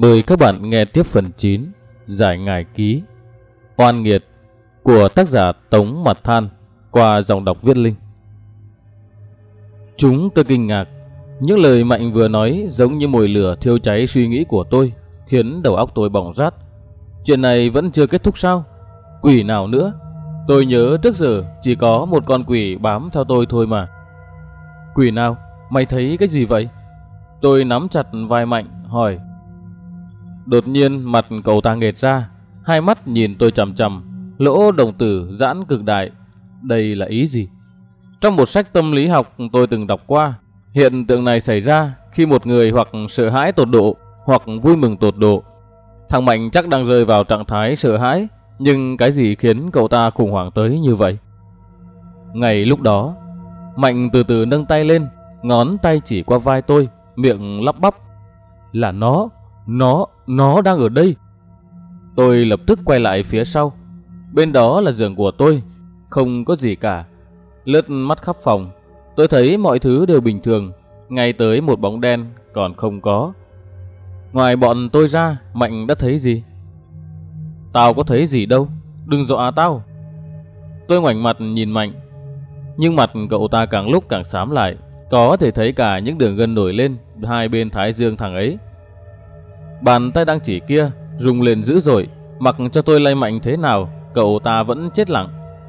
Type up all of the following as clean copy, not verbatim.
Mời các bạn nghe tiếp phần 9 Giải Ngải Ký Oan Nghiệt của tác giả Tống Mặt Than qua dòng đọc Viết Linh. Chúng tôi kinh ngạc. Những lời Mạnh vừa nói giống như mồi lửa thiêu cháy suy nghĩ của tôi, khiến đầu óc tôi bỏng rát. Chuyện này vẫn chưa kết thúc sao? Quỷ nào nữa? Tôi nhớ trước giờ chỉ có một con quỷ bám theo tôi thôi mà. Quỷ nào? Mày thấy cái gì vậy? Tôi nắm chặt vai Mạnh hỏi. Đột nhiên mặt cậu ta nghệt ra, hai mắt nhìn tôi chằm chằm, lỗ đồng tử giãn cực đại. Đây là ý gì? Trong một sách tâm lý học tôi từng đọc qua, hiện tượng này xảy ra khi một người hoặc sợ hãi tột độ hoặc vui mừng tột độ. Thằng Mạnh chắc đang rơi vào trạng thái sợ hãi, nhưng cái gì khiến cậu ta khủng hoảng tới như vậy? Ngay lúc đó, Mạnh từ từ nâng tay lên, ngón tay chỉ qua vai tôi, miệng lắp bắp. Là nó đang ở đây. Tôi lập tức quay lại phía sau. Bên đó là giường của tôi, không có gì cả. Lướt mắt khắp phòng, tôi thấy mọi thứ đều bình thường, ngay tới một bóng đen còn không có. Ngoài bọn tôi ra, Mạnh đã thấy gì? Tao có thấy gì đâu, đừng dọa tao. Tôi ngoảnh mặt nhìn Mạnh, nhưng mặt cậu ta càng lúc càng xám lại, có thể thấy cả những đường gân nổi lên hai bên thái dương thằng ấy. Bàn tay đang chỉ kia rung lên dữ dội, mặc cho tôi lay Mạnh thế nào, cậu ta vẫn chết lặng.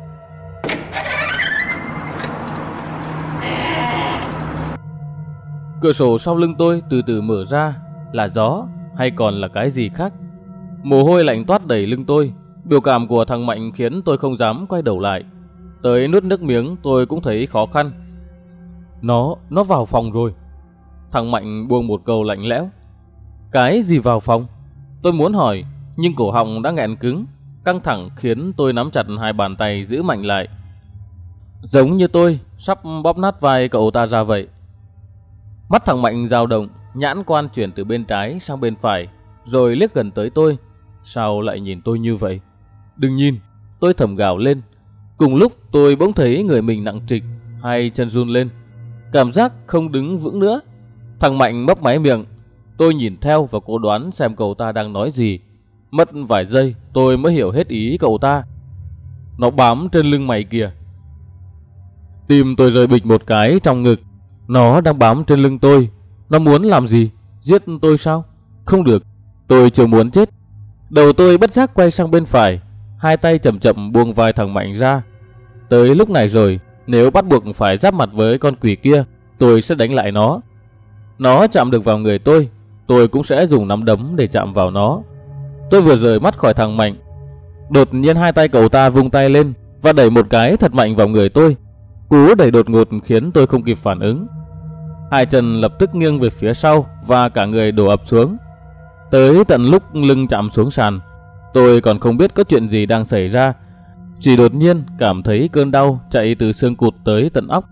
Cửa sổ sau lưng tôi từ từ mở ra, là gió hay còn là cái gì khác? Mồ hôi lạnh toát đầy lưng tôi. Biểu cảm của thằng Mạnh khiến tôi không dám quay đầu lại. Tới nuốt nước miếng tôi cũng thấy khó khăn. Nó vào phòng rồi. Thằng Mạnh buông một câu lạnh lẽo. Cái gì vào phòng? Tôi muốn hỏi, nhưng cổ họng đã nghẹn cứng, căng thẳng khiến tôi nắm chặt hai bàn tay giữ Mạnh lại. Giống như tôi sắp bóp nát vai cậu ta ra vậy. Mắt thằng Mạnh dao động, nhãn quan chuyển từ bên trái sang bên phải, rồi liếc gần tới tôi. Sao lại nhìn tôi như vậy? Đừng nhìn, tôi thầm gào lên. Cùng lúc tôi bỗng thấy người mình nặng trịch, hai chân run lên, cảm giác không đứng vững nữa. Thằng Mạnh mấp máy miệng. Tôi nhìn theo và cố đoán xem cậu ta đang nói gì. Mất vài giây tôi mới hiểu hết ý cậu ta. Nó bám trên lưng mày kìa. Tim tôi rơi bịch một cái trong ngực. Nó đang bám trên lưng tôi. Nó muốn làm gì? Giết tôi sao? Không được, tôi chưa muốn chết. Đầu tôi bất giác quay sang bên phải, hai tay chậm chậm buông vai thằng Mạnh ra. Tới lúc này rồi, nếu bắt buộc phải giáp mặt với con quỷ kia, tôi sẽ đánh lại nó. Nó chạm được vào người tôi cũng sẽ dùng nắm đấm để chạm vào nó. Tôi vừa rời mắt khỏi thằng Mạnh, đột nhiên hai tay cậu ta vung tay lên và đẩy một cái thật mạnh vào người tôi. Cú đẩy đột ngột khiến tôi không kịp phản ứng. Hai chân lập tức nghiêng về phía sau và cả người đổ ập xuống. Tới tận lúc lưng chạm xuống sàn, tôi còn không biết có chuyện gì đang xảy ra, chỉ đột nhiên cảm thấy cơn đau chạy từ xương cụt tới tận óc.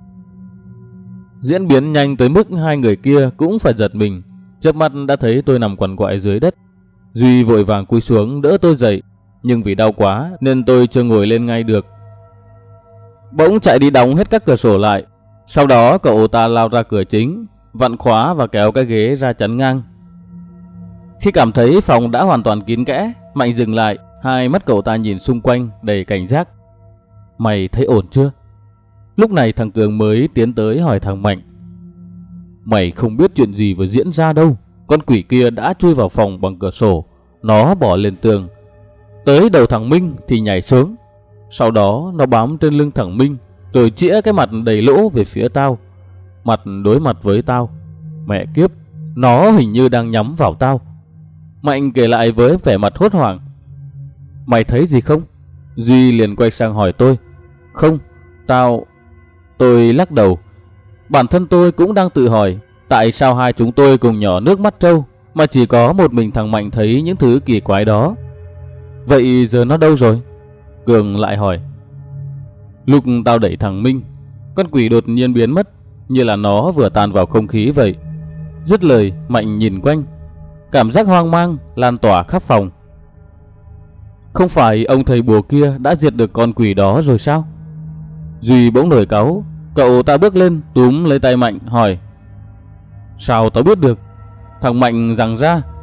Diễn biến nhanh tới mức hai người kia cũng phải giật mình. Chớp mắt đã thấy tôi nằm quằn quại dưới đất. Duy vội vàng cúi xuống đỡ tôi dậy, nhưng vì đau quá nên tôi chưa ngồi lên ngay được. Bỗng chạy đi đóng hết các cửa sổ lại. Sau đó cậu ta lao ra cửa chính, vặn khóa và kéo cái ghế ra chắn ngang. Khi cảm thấy phòng đã hoàn toàn kín kẽ, Mạnh dừng lại. Hai mắt cậu ta nhìn xung quanh đầy cảnh giác. Mày thấy ổn chưa? Lúc này thằng Cường mới tiến tới hỏi thằng Mạnh. Mày không biết chuyện gì vừa diễn ra đâu. Con quỷ kia đã chui vào phòng bằng cửa sổ. Nó bỏ lên tường, tới đầu thằng Minh thì nhảy xuống. Sau đó nó bám trên lưng thằng Minh, rồi chĩa cái mặt đầy lỗ về phía tao. Mặt đối mặt với tao. Mẹ kiếp, nó hình như đang nhắm vào tao. Mạnh kể lại với vẻ mặt hốt hoảng. Mày thấy gì không? Duy liền quay sang hỏi tôi. Không, Tôi lắc đầu. Bản thân tôi cũng đang tự hỏi, tại sao hai chúng tôi cùng nhỏ nước mắt trâu mà chỉ có một mình thằng Mạnh thấy những thứ kỳ quái đó. Vậy giờ nó đâu rồi? Cường lại hỏi. Lúc tao đẩy thằng Minh, con quỷ đột nhiên biến mất, như là nó vừa tan vào không khí vậy. Dứt lời, Mạnh nhìn quanh. Cảm giác hoang mang lan tỏa khắp phòng. Không phải ông thầy bùa kia đã diệt được con quỷ đó rồi sao? Duy bỗng nổi cáu. Cậu ta bước lên túm lấy tay Mạnh hỏi. Sao tao biết được? Thằng Mạnh giằng ra.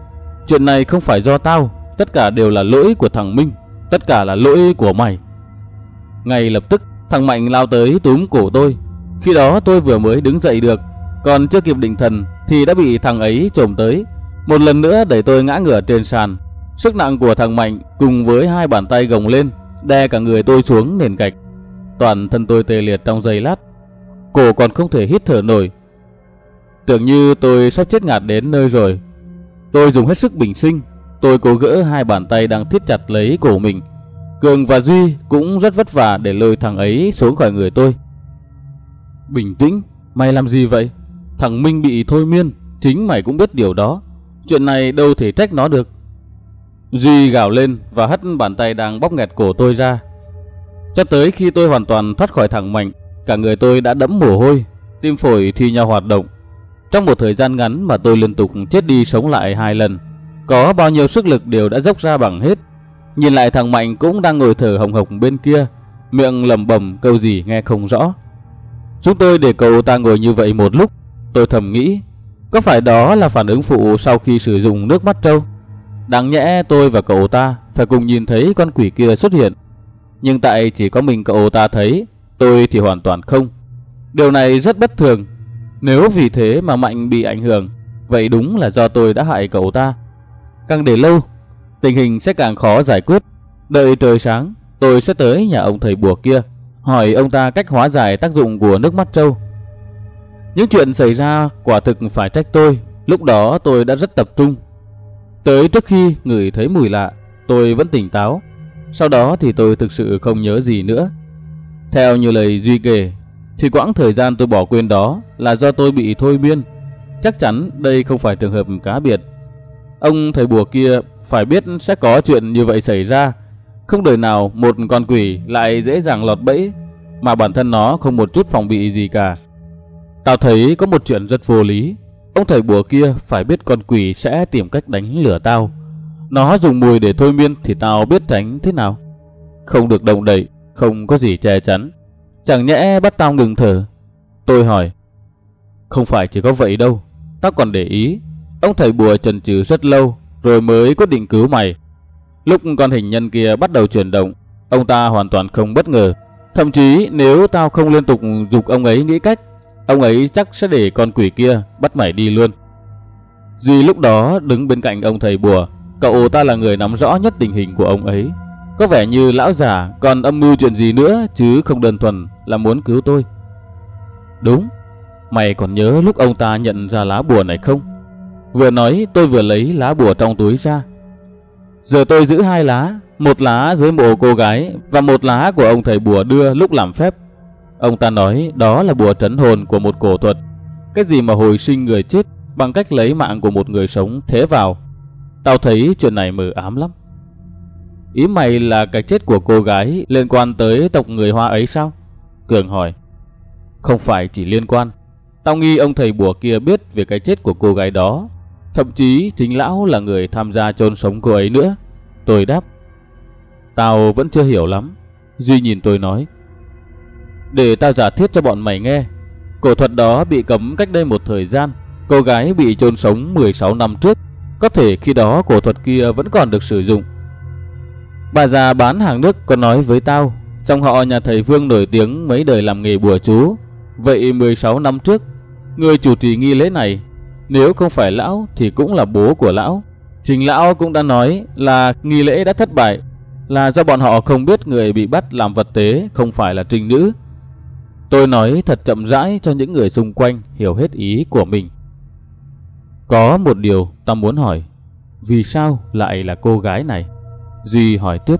Chuyện này không phải do tao, tất cả đều là lỗi của thằng Minh, tất cả là lỗi của mày. Ngay lập tức thằng Mạnh lao tới túm cổ tôi. Khi đó tôi vừa mới đứng dậy được, còn chưa kịp định thần thì đã bị thằng ấy chồm tới, một lần nữa đẩy tôi ngã ngửa trên sàn. Sức nặng của thằng Mạnh cùng với hai bàn tay gồng lên đè cả người tôi xuống nền gạch. Toàn thân tôi tê liệt trong giây lát, cổ còn không thể hít thở nổi. Tưởng như tôi sắp chết ngạt đến nơi rồi. Tôi dùng hết sức bình sinh, tôi cố gỡ hai bàn tay đang thít chặt lấy cổ mình. Cường và Duy cũng rất vất vả để lôi thằng ấy xuống khỏi người tôi. Bình tĩnh, mày làm gì vậy? Thằng Minh bị thôi miên, chính mày cũng biết điều đó. Chuyện này đâu thể trách nó được. Duy gào lên và hất bàn tay đang bóp nghẹt cổ tôi ra. Cho tới khi tôi hoàn toàn thoát khỏi thằng Mạnh, cả người tôi đã đẫm mồ hôi, tim phổi thi nhau hoạt động. Trong một thời gian ngắn mà tôi liên tục chết đi sống lại 2 lần, có bao nhiêu sức lực đều đã dốc ra bằng hết. Nhìn lại thằng Mạnh cũng đang ngồi thở hồng hộc bên kia, miệng lẩm bẩm câu gì nghe không rõ. Chúng tôi để cậu ta ngồi như vậy một lúc. Tôi thầm nghĩ, có phải đó là phản ứng phụ sau khi sử dụng nước mắt trâu? Đáng nhẽ tôi và cậu ta phải cùng nhìn thấy con quỷ kia xuất hiện, nhưng tại chỉ có mình cậu ta thấy, tôi thì hoàn toàn không. Điều này rất bất thường. Nếu vì thế mà Mạnh bị ảnh hưởng, vậy đúng là do tôi đã hại cậu ta. Càng để lâu, tình hình sẽ càng khó giải quyết. Đợi trời sáng, tôi sẽ tới nhà ông thầy bùa kia, hỏi ông ta cách hóa giải tác dụng của nước mắt trâu. Những chuyện xảy ra quả thực phải trách tôi. Lúc đó tôi đã rất tập trung. Tới trước khi ngửi thấy mùi lạ, tôi vẫn tỉnh táo. Sau đó thì tôi thực sự không nhớ gì nữa. Theo như lời Duy kể, thì quãng thời gian tôi bỏ quên đó là do tôi bị thôi miên. Chắc chắn đây không phải trường hợp cá biệt. Ông thầy bùa kia phải biết sẽ có chuyện như vậy xảy ra. Không đời nào một con quỷ lại dễ dàng lọt bẫy mà bản thân nó không một chút phòng bị gì cả. Tao thấy có một chuyện rất vô lý. Ông thầy bùa kia phải biết con quỷ sẽ tìm cách đánh lừa tao. Nó dùng mùi để thôi miên thì tao biết tránh thế nào? Không được động đậy, không có gì che chắn, chẳng nhẽ bắt tao ngừng thở? Tôi hỏi. Không phải chỉ có vậy đâu, tao còn để ý. Ông thầy bùa chần chừ rất lâu rồi mới quyết định cứu mày. Lúc con hình nhân kia bắt đầu chuyển động, ông ta hoàn toàn không bất ngờ. Thậm chí nếu tao không liên tục giục ông ấy nghĩ cách, ông ấy chắc sẽ để con quỷ kia bắt mày đi luôn. Duy lúc đó đứng bên cạnh ông thầy bùa. Cậu ta là người nắm rõ nhất tình hình của ông ấy. Có vẻ như lão già còn âm mưu chuyện gì nữa, chứ không đơn thuần là muốn cứu tôi. Đúng, mày còn nhớ lúc ông ta nhận ra lá bùa này không? Vừa nói tôi vừa lấy lá bùa trong túi ra. Giờ tôi giữ 2 lá, một lá dưới mộ cô gái và một lá của ông thầy bùa đưa lúc làm phép. Ông ta nói đó là bùa trấn hồn của một cổ thuật, cái gì mà hồi sinh người chết bằng cách lấy mạng của một người sống thế vào. Tao thấy chuyện này mờ ám lắm. Ý mày là cái chết của cô gái liên quan tới tộc người Hoa ấy sao? Cường hỏi. Không phải chỉ liên quan. Tao nghi ông thầy bùa kia biết về cái chết của cô gái đó. Thậm chí chính lão là người tham gia chôn sống cô ấy nữa. Tôi đáp. Tao vẫn chưa hiểu lắm. Duy nhìn tôi nói. Để tao giả thiết cho bọn mày nghe. Cổ thuật đó bị cấm cách đây một thời gian. Cô gái bị chôn sống 16 năm trước. Có thể khi đó cổ thuật kia vẫn còn được sử dụng. Bà già bán hàng nước có nói với tao, trong họ nhà thầy Vương nổi tiếng mấy đời làm nghề bùa chú. Vậy 16 năm trước, người chủ trì nghi lễ này, nếu không phải lão thì cũng là bố của lão. Chính lão cũng đã nói là nghi lễ đã thất bại, là do bọn họ không biết người bị bắt làm vật tế không phải là trinh nữ. Tôi nói thật chậm rãi cho những người xung quanh hiểu hết ý của mình. Có một điều ta muốn hỏi. Vì sao lại là cô gái này? Duy hỏi tiếp.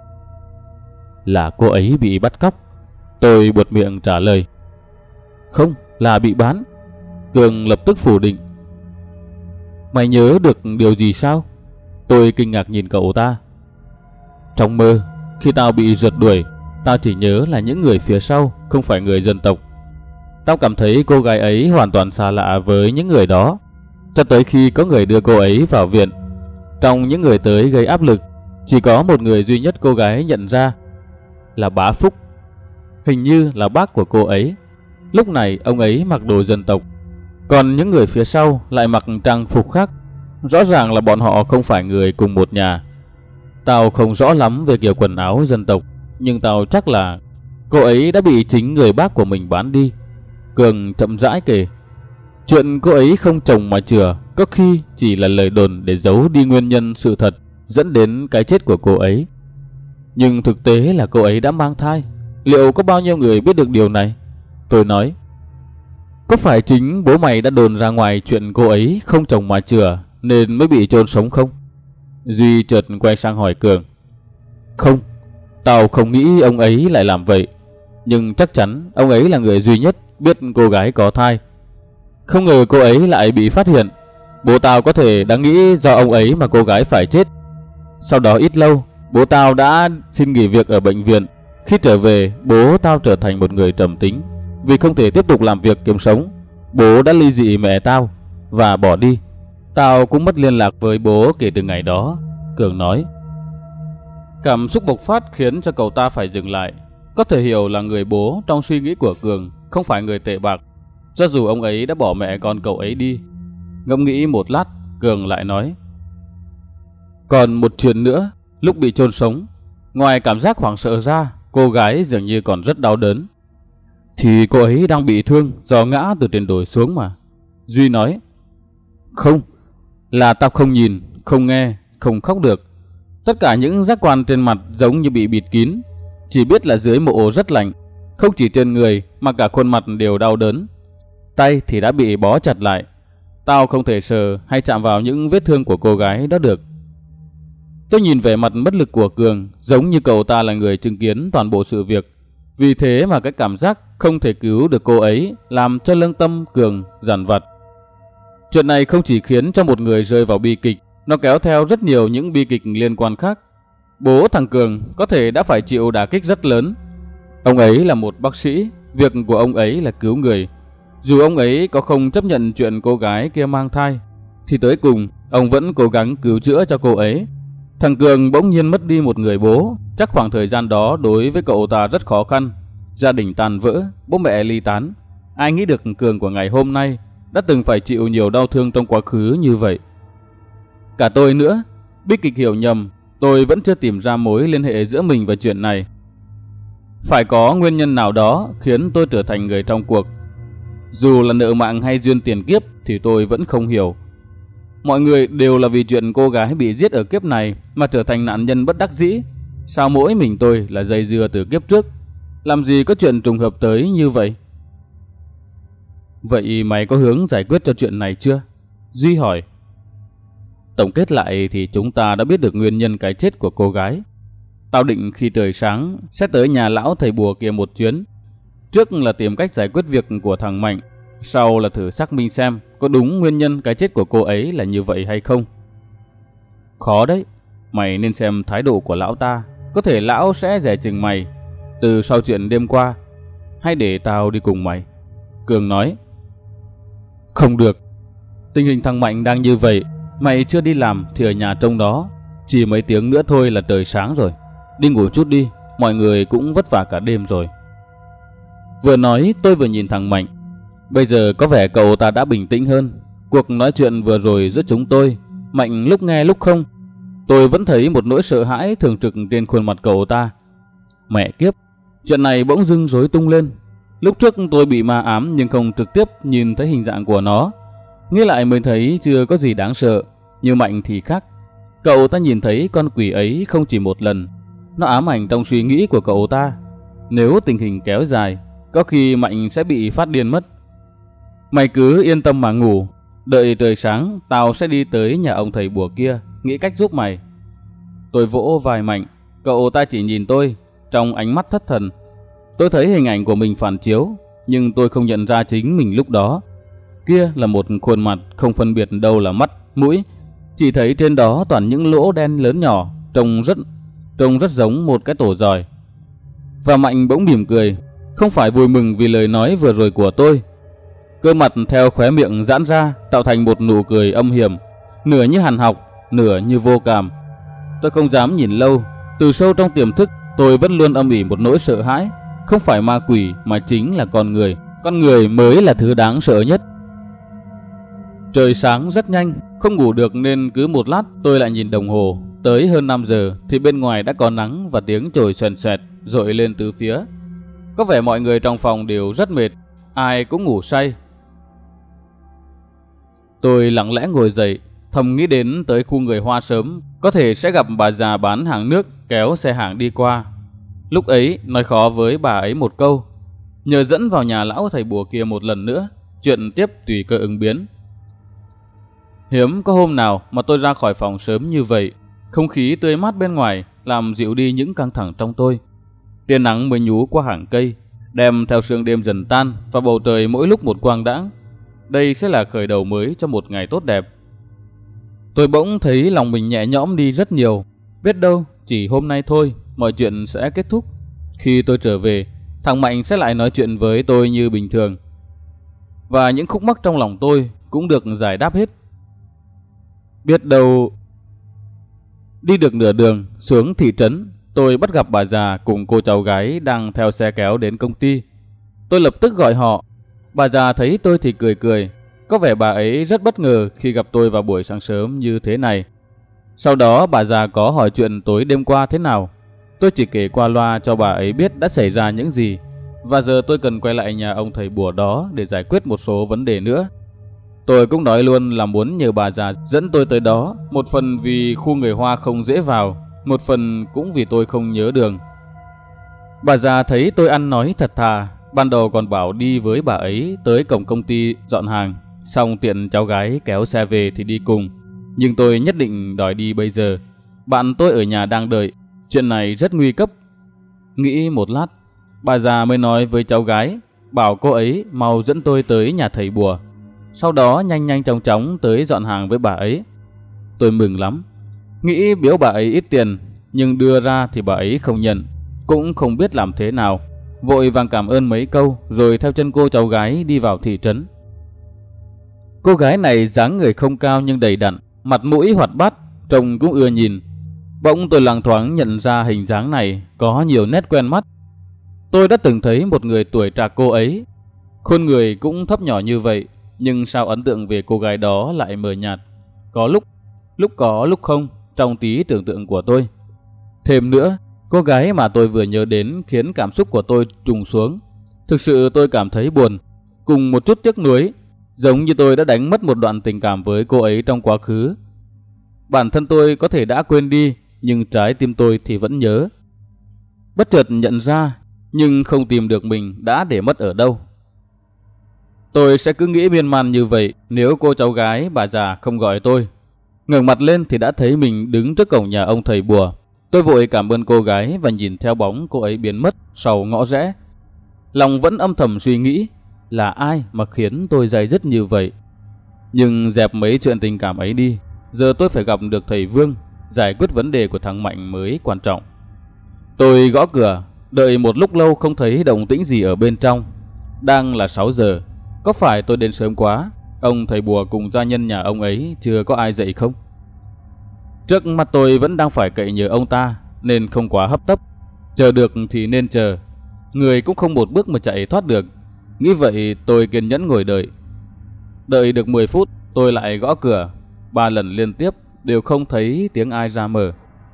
Là cô ấy bị bắt cóc. Tôi buột miệng trả lời. Không, là bị bán. Cường lập tức phủ định. Mày nhớ được điều gì sao? Tôi kinh ngạc nhìn cậu ta. Trong mơ, khi tao bị rượt đuổi, tao chỉ nhớ là những người phía sau không phải người dân tộc. Tao cảm thấy cô gái ấy hoàn toàn xa lạ với những người đó, cho tới khi có người đưa cô ấy vào viện. Trong những người tới gây áp lực, chỉ có một người duy nhất cô gái nhận ra, là bá Phúc. Hình như là bác của cô ấy. Lúc này ông ấy mặc đồ dân tộc, còn những người phía sau lại mặc trang phục khác. Rõ ràng là bọn họ không phải người cùng một nhà. Tao không rõ lắm về kiểu quần áo dân tộc, nhưng tao chắc là cô ấy đã bị chính người bác của mình bán đi. Cường chậm rãi kể. Chuyện cô ấy không chồng mà chừa có khi chỉ là lời đồn để giấu đi nguyên nhân sự thật dẫn đến cái chết của cô ấy. Nhưng thực tế là cô ấy đã mang thai. Liệu có bao nhiêu người biết được điều này? Tôi nói. Có phải chính bố mày đã đồn ra ngoài chuyện cô ấy không chồng mà chừa nên mới bị chôn sống không? Duy chợt quay sang hỏi Cường. Không, tao không nghĩ ông ấy lại làm vậy. Nhưng chắc chắn ông ấy là người duy nhất biết cô gái có thai. Không ngờ cô ấy lại bị phát hiện. Bố tao có thể đã nghĩ do ông ấy mà cô gái phải chết. Sau đó ít lâu, bố tao đã xin nghỉ việc ở bệnh viện. Khi trở về, bố tao trở thành một người trầm tính. Vì không thể tiếp tục làm việc kiếm sống, bố đã ly dị mẹ tao và bỏ đi. Tao cũng mất liên lạc với bố kể từ ngày đó. Cường nói. Cảm xúc bộc phát khiến cho cậu ta phải dừng lại. Có thể hiểu là người bố trong suy nghĩ của Cường không phải người tệ bạc, cho dù ông ấy đã bỏ mẹ con cậu ấy đi. Ngẫm nghĩ một lát, Cường lại nói. Còn một chuyện nữa, lúc bị chôn sống, ngoài cảm giác hoảng sợ ra, cô gái dường như còn rất đau đớn. Thì cô ấy đang bị thương do ngã từ trên đồi xuống mà. Duy nói. Không, là tao không nhìn, không nghe, không khóc được. Tất cả những giác quan trên mặt giống như bị bịt kín. Chỉ biết là dưới mộ rất lạnh. Không chỉ trên người mà cả khuôn mặt đều đau đớn. Tay thì đã bị bó chặt lại. Tao không thể sờ hay chạm vào những vết thương của cô gái đó được. Tôi nhìn vẻ mặt bất lực của Cường, giống như cậu ta là người chứng kiến toàn bộ sự việc. Vì thế mà cái cảm giác không thể cứu được cô ấy làm cho lương tâm Cường dằn vặt. Chuyện này không chỉ khiến cho một người rơi vào bi kịch, nó kéo theo rất nhiều những bi kịch liên quan khác. Bố thằng Cường có thể đã phải chịu đả kích rất lớn. Ông ấy là một bác sĩ, việc của ông ấy là cứu người. Dù ông ấy có không chấp nhận chuyện cô gái kia mang thai, thì tới cùng ông vẫn cố gắng cứu chữa cho cô ấy. Thằng Cường bỗng nhiên mất đi một người bố. Chắc khoảng thời gian đó đối với cậu ta rất khó khăn. Gia đình tan vỡ, bố mẹ ly tán. Ai nghĩ được Cường của ngày hôm nay đã từng phải chịu nhiều đau thương trong quá khứ như vậy. Cả tôi nữa, bi kịch hiểu nhầm. Tôi vẫn chưa tìm ra mối liên hệ giữa mình và chuyện này. Phải có nguyên nhân nào đó khiến tôi trở thành người trong cuộc. Dù là nợ mạng hay duyên tiền kiếp thì tôi vẫn không hiểu. Mọi người đều là vì chuyện cô gái bị giết ở kiếp này mà trở thành nạn nhân bất đắc dĩ. Sao mỗi mình tôi là dây dưa từ kiếp trước? Làm gì có chuyện trùng hợp tới như vậy? Vậy mày có hướng giải quyết cho chuyện này chưa? Duy hỏi. Tổng kết lại thì chúng ta đã biết được nguyên nhân cái chết của cô gái. Tao định khi trời sáng sẽ tới nhà lão thầy bùa kia một chuyến. Trước là tìm cách giải quyết việc của thằng Mạnh, sau là thử xác minh xem có đúng nguyên nhân cái chết của cô ấy là như vậy hay không. Khó đấy, mày nên xem thái độ của lão ta. Có thể lão sẽ dè chừng mày từ sau chuyện đêm qua. Hay để tao đi cùng mày? Cường nói. Không được, tình hình thằng Mạnh đang như vậy. Mày chưa đi làm thì ở nhà trông đó. Chỉ mấy tiếng nữa thôi là trời sáng rồi. Đi ngủ chút đi, mọi người cũng vất vả cả đêm rồi. Vừa nói tôi vừa nhìn thằng Mạnh. Bây giờ có vẻ cậu ta đã bình tĩnh hơn. Cuộc nói chuyện vừa rồi giữa chúng tôi, Mạnh lúc nghe lúc không. Tôi vẫn thấy một nỗi sợ hãi thường trực trên khuôn mặt cậu ta. Mẹ kiếp, chuyện này bỗng dưng rối tung lên. Lúc trước tôi bị ma ám nhưng không trực tiếp nhìn thấy hình dạng của nó. Nghĩ lại mới thấy chưa có gì đáng sợ. Như Mạnh thì khác. Cậu ta nhìn thấy con quỷ ấy không chỉ một lần. Nó ám ảnh trong suy nghĩ của cậu ta. Nếu tình hình kéo dài, có khi Mạnh sẽ bị phát điên mất. Mày cứ yên tâm mà ngủ. Đợi trời sáng tao sẽ đi tới nhà ông thầy bùa kia, nghĩ cách giúp mày. Tôi vỗ vai Mạnh. Cậu ta chỉ nhìn tôi, trong ánh mắt thất thần. Tôi thấy hình ảnh của mình phản chiếu, nhưng tôi không nhận ra chính mình lúc đó. Kia là một khuôn mặt không phân biệt đâu là mắt, mũi. Chỉ thấy trên đó toàn những lỗ đen lớn nhỏ, trông rất giống một cái tổ giòi. Và Mạnh bỗng mỉm cười, không phải vui mừng vì lời nói vừa rồi của tôi. Cơ mặt theo khóe miệng giãn ra tạo thành một nụ cười âm hiểm, nửa như hằn học, nửa như vô cảm. Tôi không dám nhìn lâu. Từ sâu trong tiềm thức tôi vẫn luôn âm ỉ một nỗi sợ hãi. Không phải ma quỷ mà chính là con người. Con người mới là thứ đáng sợ nhất. Trời sáng rất nhanh, không ngủ được nên cứ một lát tôi lại nhìn đồng hồ. Tới hơn 5 giờ thì bên ngoài đã có nắng và tiếng chổi xoèn xoẹt dội lên từ phía. Có vẻ mọi người trong phòng đều rất mệt, ai cũng ngủ say. Tôi lặng lẽ ngồi dậy, thầm nghĩ đến tới khu người Hoa sớm, có thể sẽ gặp bà già bán hàng nước kéo xe hàng đi qua. Lúc ấy nói khó với bà ấy một câu, nhờ dẫn vào nhà lão thầy bùa kia một lần nữa, chuyện tiếp tùy cơ ứng biến. Hiếm có hôm nào mà tôi ra khỏi phòng sớm như vậy. Không khí tươi mát bên ngoài làm dịu đi những căng thẳng trong tôi. Tia nắng mới nhú qua hàng cây, đem theo sương đêm dần tan và bầu trời mỗi lúc một quang đãng. Đây sẽ là khởi đầu mới cho một ngày tốt đẹp. Tôi bỗng thấy lòng mình nhẹ nhõm đi rất nhiều. Biết đâu chỉ hôm nay thôi mọi chuyện sẽ kết thúc. Khi tôi trở về, thằng Mạnh sẽ lại nói chuyện với tôi như bình thường. Và những khúc mắc trong lòng tôi cũng được giải đáp hết. Biết đâu... Đi được nửa đường xuống thị trấn, tôi bắt gặp bà già cùng cô cháu gái đang theo xe kéo đến công ty. Tôi lập tức gọi họ. Bà già thấy tôi thì cười cười. Có vẻ bà ấy rất bất ngờ khi gặp tôi vào buổi sáng sớm như thế này. Sau đó bà già có hỏi chuyện tối đêm qua thế nào. Tôi chỉ kể qua loa cho bà ấy biết đã xảy ra những gì. Và giờ tôi cần quay lại nhà ông thầy bùa đó để giải quyết một số vấn đề nữa. Tôi cũng nói luôn là muốn nhờ bà già dẫn tôi tới đó, một phần vì khu người Hoa không dễ vào, một phần cũng vì tôi không nhớ đường. Bà già thấy tôi ăn nói thật thà, ban đầu còn bảo đi với bà ấy tới cổng công ty dọn hàng, xong tiện cháu gái kéo xe về thì đi cùng. Nhưng tôi nhất định đòi đi bây giờ. Bạn tôi ở nhà đang đợi, chuyện này rất nguy cấp. Nghĩ một lát, bà già mới nói với cháu gái, bảo cô ấy mau dẫn tôi tới nhà thầy bùa. Sau đó nhanh nhanh chóng chóng tới dọn hàng với bà ấy. Tôi mừng lắm, nghĩ biếu bà ấy ít tiền, nhưng đưa ra thì bà ấy không nhận, cũng không biết làm thế nào. Vội vàng cảm ơn mấy câu rồi theo chân cô cháu gái đi vào thị trấn. Cô gái này dáng người không cao nhưng đầy đặn, mặt mũi hoạt bát, trông cũng ưa nhìn. Bỗng tôi loáng thoáng nhận ra hình dáng này có nhiều nét quen mắt. Tôi đã từng thấy một người tuổi trạc cô ấy, khuôn người cũng thấp nhỏ như vậy, nhưng sao ấn tượng về cô gái đó lại mờ nhạt, có lúc có lúc không trong tí tưởng tượng của tôi. Thêm nữa, cô gái mà tôi vừa nhớ đến khiến cảm xúc của tôi trùng xuống. Thực sự tôi cảm thấy buồn, cùng một chút tiếc nuối, giống như tôi đã đánh mất một đoạn tình cảm với cô ấy trong quá khứ. Bản thân tôi có thể đã quên đi, nhưng trái tim tôi thì vẫn nhớ. Bất chợt nhận ra, nhưng không tìm được mình đã để mất ở đâu. Tôi sẽ cứ nghĩ miên man như vậy nếu cô cháu gái bà già không gọi tôi. Ngẩng mặt lên thì đã thấy mình đứng trước cổng nhà ông thầy bùa. Tôi vội cảm ơn cô gái và nhìn theo bóng cô ấy biến mất sau ngõ rẽ. Lòng vẫn âm thầm suy nghĩ là ai mà khiến tôi day dứt như vậy. Nhưng dẹp mấy chuyện tình cảm ấy đi, giờ tôi phải gặp được thầy Vương, giải quyết vấn đề của thằng Mạnh mới quan trọng. Tôi gõ cửa, đợi một lúc lâu không thấy động tĩnh gì ở bên trong. Đang là 6 giờ, có phải tôi đến sớm quá? Ông thầy bùa cùng gia nhân nhà ông ấy chưa có ai dậy không? Trước mặt tôi vẫn đang phải cậy nhờ ông ta nên không quá hấp tấp. Chờ được thì nên chờ, người cũng không một bước mà chạy thoát được. Nghĩ vậy tôi kiên nhẫn ngồi đợi. Đợi được 10 phút tôi lại gõ cửa 3 lần liên tiếp, đều không thấy tiếng ai ra mở.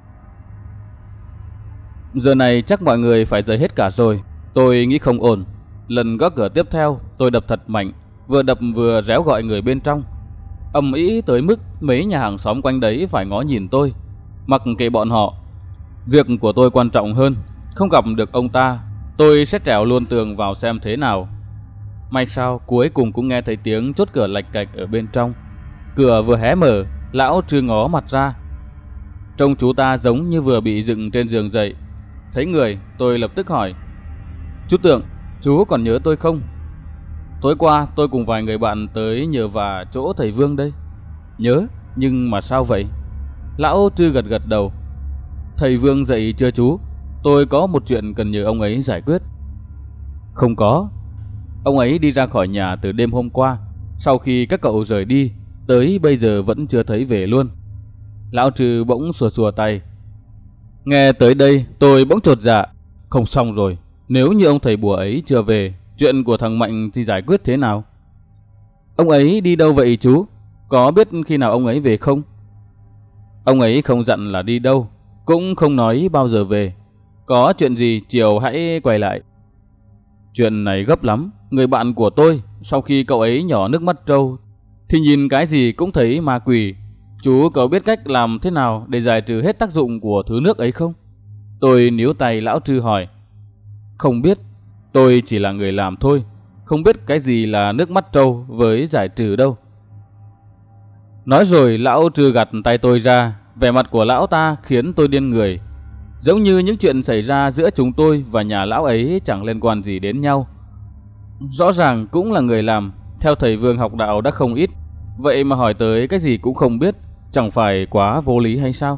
Giờ này chắc mọi người phải dậy hết cả rồi. Tôi nghĩ không ổn. Lần gõ cửa tiếp theo tôi đập thật mạnh, vừa đập vừa réo gọi người bên trong. Ầm ĩ tới mức mấy nhà hàng xóm quanh đấy phải ngó nhìn tôi. Mặc kệ bọn họ, việc của tôi quan trọng hơn. Không gặp được ông ta, tôi sẽ trèo luôn tường vào xem thế nào. May sao cuối cùng cũng nghe thấy tiếng chốt cửa lạch cạch ở bên trong. Cửa vừa hé mở, lão Trư ngó mặt ra. Trông chú ta giống như vừa bị dựng trên giường dậy. Thấy người, tôi lập tức hỏi: "Chú Tượng, chú còn nhớ tôi không? Tối qua tôi cùng vài người bạn tới nhờ vả chỗ thầy Vương đây." "Nhớ, nhưng mà sao vậy?" Lão Trư gật gật đầu. "Thầy Vương dậy chưa chú? Tôi có một chuyện cần nhờ ông ấy giải quyết." "Không có. Ông ấy đi ra khỏi nhà từ đêm hôm qua. Sau khi các cậu rời đi, tới bây giờ vẫn chưa thấy về luôn." Lão Trư bỗng xua xua tay. Nghe tới đây tôi bỗng chột dạ. Không xong rồi. Nếu như ông thầy bùa ấy chưa về, chuyện của thằng Mạnh thì giải quyết thế nào? "Ông ấy đi đâu vậy chú?" có biết khi nào ông ấy về không? Ông ấy không dặn là đi đâu, cũng không nói bao giờ về. Có chuyện gì chiều hãy quay lại. Chuyện này gấp lắm. Người bạn của tôi, sau khi cậu ấy nhỏ nước mắt trâu thì nhìn cái gì cũng thấy ma quỷ. Chú có biết cách làm thế nào để giải trừ hết tác dụng của thứ nước ấy không? Tôi níu tay lão Trư hỏi. Không biết, tôi chỉ là người làm thôi, không biết cái gì là nước mắt trâu với giải trừ đâu. Nói rồi lão Trư gạt tay tôi ra. Vẻ mặt của lão ta khiến tôi điên người, giống như những chuyện xảy ra giữa chúng tôi và nhà lão ấy chẳng liên quan gì đến nhau. Rõ ràng cũng là người làm, theo thầy Vương học đạo đã không ít, vậy mà hỏi tới cái gì cũng không biết, chẳng phải quá vô lý hay sao?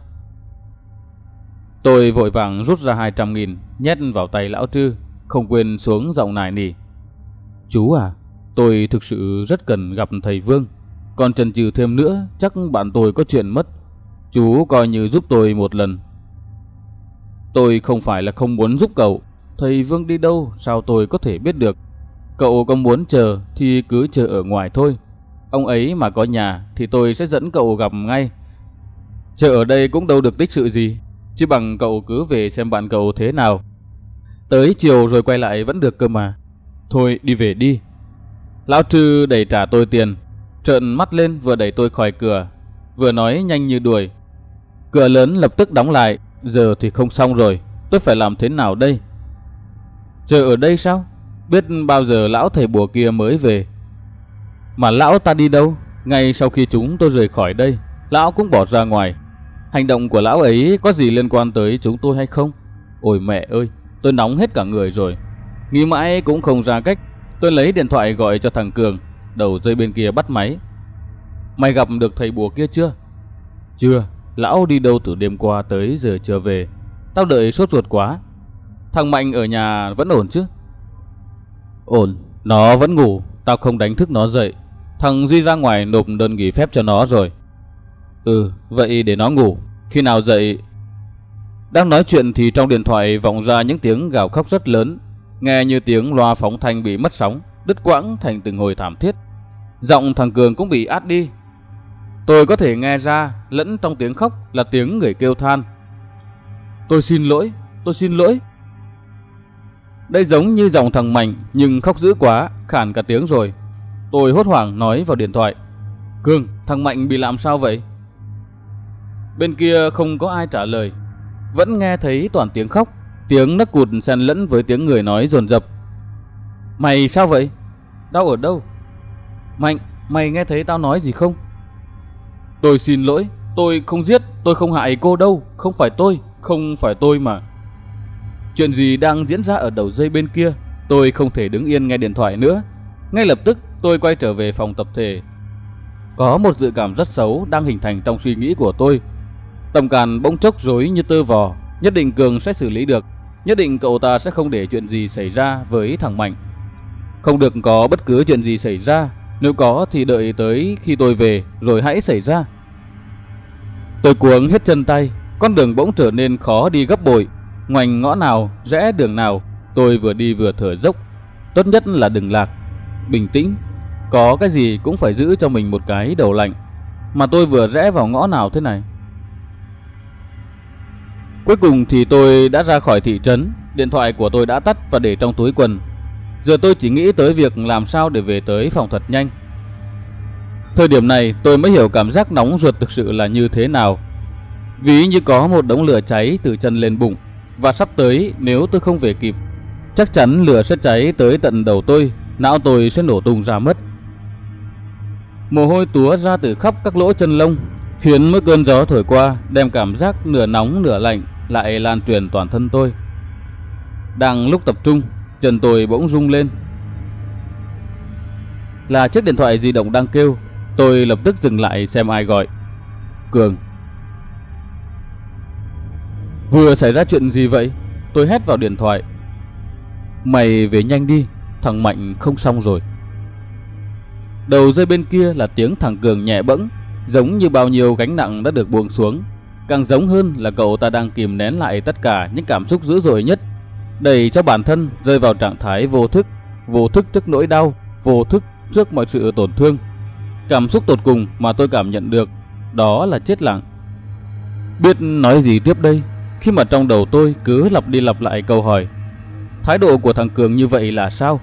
Tôi vội vàng rút ra 200.000 nhét vào tay lão Trư, không quên xuống giọng nài nỉ. Chú à, tôi thực sự rất cần gặp thầy Vương, còn chần chừ thêm nữa chắc bạn tôi có chuyện mất. Chú coi như giúp tôi một lần. Tôi không phải là không muốn giúp cậu, thầy Vương đi đâu sao tôi có thể biết được. Cậu có muốn chờ thì cứ chờ ở ngoài thôi. Ông ấy mà có nhà thì tôi sẽ dẫn cậu gặp ngay. Chờ ở đây cũng đâu được tích sự gì, chỉ bằng cậu cứ về xem bạn cậu thế nào. Tới chiều rồi quay lại vẫn được cơ mà. Thôi đi về đi. Lão Trư đẩy trả tôi tiền, trợn mắt lên vừa đẩy tôi khỏi cửa, vừa nói nhanh như đuổi. Cửa lớn lập tức đóng lại. Giờ thì không xong rồi, tôi phải làm thế nào đây? Chờ ở đây sao? Biết bao giờ lão thầy bùa kia mới về. Mà lão ta đi đâu? Ngay sau khi chúng tôi rời khỏi đây, lão cũng bỏ ra ngoài. Hành động của lão ấy có gì liên quan tới chúng tôi hay không? Ôi mẹ ơi, tôi nóng hết cả người rồi. Nghĩ mãi cũng không ra cách. Tôi lấy điện thoại gọi cho thằng Cường. Đầu dây bên kia bắt máy. Mày gặp được thầy bùa kia chưa? Chưa, lão đi đâu từ đêm qua tới giờ chưa về. Tao đợi sốt ruột quá. Thằng Mạnh ở nhà vẫn ổn chứ? Ổn, nó vẫn ngủ, tao không đánh thức nó dậy. Thằng Duy ra ngoài nộp đơn nghỉ phép cho nó rồi. Vậy để nó ngủ, khi nào dậy? Đang nói chuyện thì trong điện thoại vọng ra những tiếng gào khóc rất lớn, nghe như tiếng loa phóng thanh bị mất sóng, đứt quãng thành từng hồi thảm thiết. Giọng thằng Cường cũng bị át đi. Tôi có thể nghe ra lẫn trong tiếng khóc là tiếng người kêu than. Tôi xin lỗi, tôi xin lỗi. Đây giống như giọng thằng Mạnh nhưng khóc dữ quá, khản cả tiếng rồi. Tôi hốt hoảng nói vào điện thoại. Cường, thằng Mạnh bị làm sao vậy? Bên kia không có ai trả lời. Vẫn nghe thấy toàn tiếng khóc, tiếng nấc cụt xen lẫn với tiếng người nói dồn dập. Mày sao vậy? Đau ở đâu? Mạnh, mày nghe thấy tao nói gì không? Tôi xin lỗi, tôi không giết, tôi không hại cô đâu. Không phải tôi mà. Chuyện gì đang diễn ra ở đầu dây bên kia? Tôi không thể đứng yên nghe điện thoại nữa. Ngay lập tức tôi quay trở về phòng tập thể. Có một dự cảm rất xấu đang hình thành trong suy nghĩ của tôi. Tâm can bỗng chốc rối như tơ vò. Nhất định Cường sẽ xử lý được. Nhất định cậu ta sẽ không để chuyện gì xảy ra với thằng Mạnh. Không được có bất cứ chuyện gì xảy ra. Nếu có thì đợi tới khi tôi về rồi hãy xảy ra. Tôi cuống hết chân tay. Con đường bỗng trở nên khó đi gấp bội. Ngoảnh ngõ nào, rẽ đường nào, tôi vừa đi vừa thở dốc. Tốt nhất là đừng lạc. Bình tĩnh. Có cái gì cũng phải giữ cho mình một cái đầu lạnh. Mà tôi vừa rẽ vào ngõ nào thế này? Cuối cùng thì tôi đã ra khỏi thị trấn. Điện thoại của tôi đã tắt và để trong túi quần. Giờ tôi chỉ nghĩ tới việc làm sao để về tới phòng thật nhanh. Thời điểm này tôi mới hiểu cảm giác nóng ruột thực sự là như thế nào. Ví như có một đống lửa cháy từ chân lên bụng. Và sắp tới nếu tôi không về kịp, chắc chắn lửa sẽ cháy tới tận đầu tôi. Não tôi sẽ nổ tung ra mất. Mồ hôi túa ra từ khắp các lỗ chân lông, khiến mỗi cơn gió thổi qua đem cảm giác nửa nóng nửa lạnh lại lan truyền toàn thân tôi. Đang lúc tập trung, chân tôi bỗng rung lên. Là chiếc điện thoại di động đang kêu. Tôi lập tức dừng lại xem ai gọi. Cường. Vừa xảy ra chuyện gì vậy? Tôi hét vào điện thoại. Mày về nhanh đi, thằng Mạnh không xong rồi. Đầu dây bên kia là tiếng thằng Cường nhẹ bẫng, giống như bao nhiêu gánh nặng đã được buông xuống. Càng giống hơn là cậu ta đang kìm nén lại tất cả những cảm xúc dữ dội nhất, đẩy cho bản thân rơi vào trạng thái vô thức trước nỗi đau, vô thức trước mọi sự tổn thương. Cảm xúc tột cùng mà tôi cảm nhận được đó là chết lặng. Biết nói gì tiếp đây khi mà trong đầu tôi cứ lặp đi lặp lại câu hỏi: thái độ của thằng Cường như vậy là sao?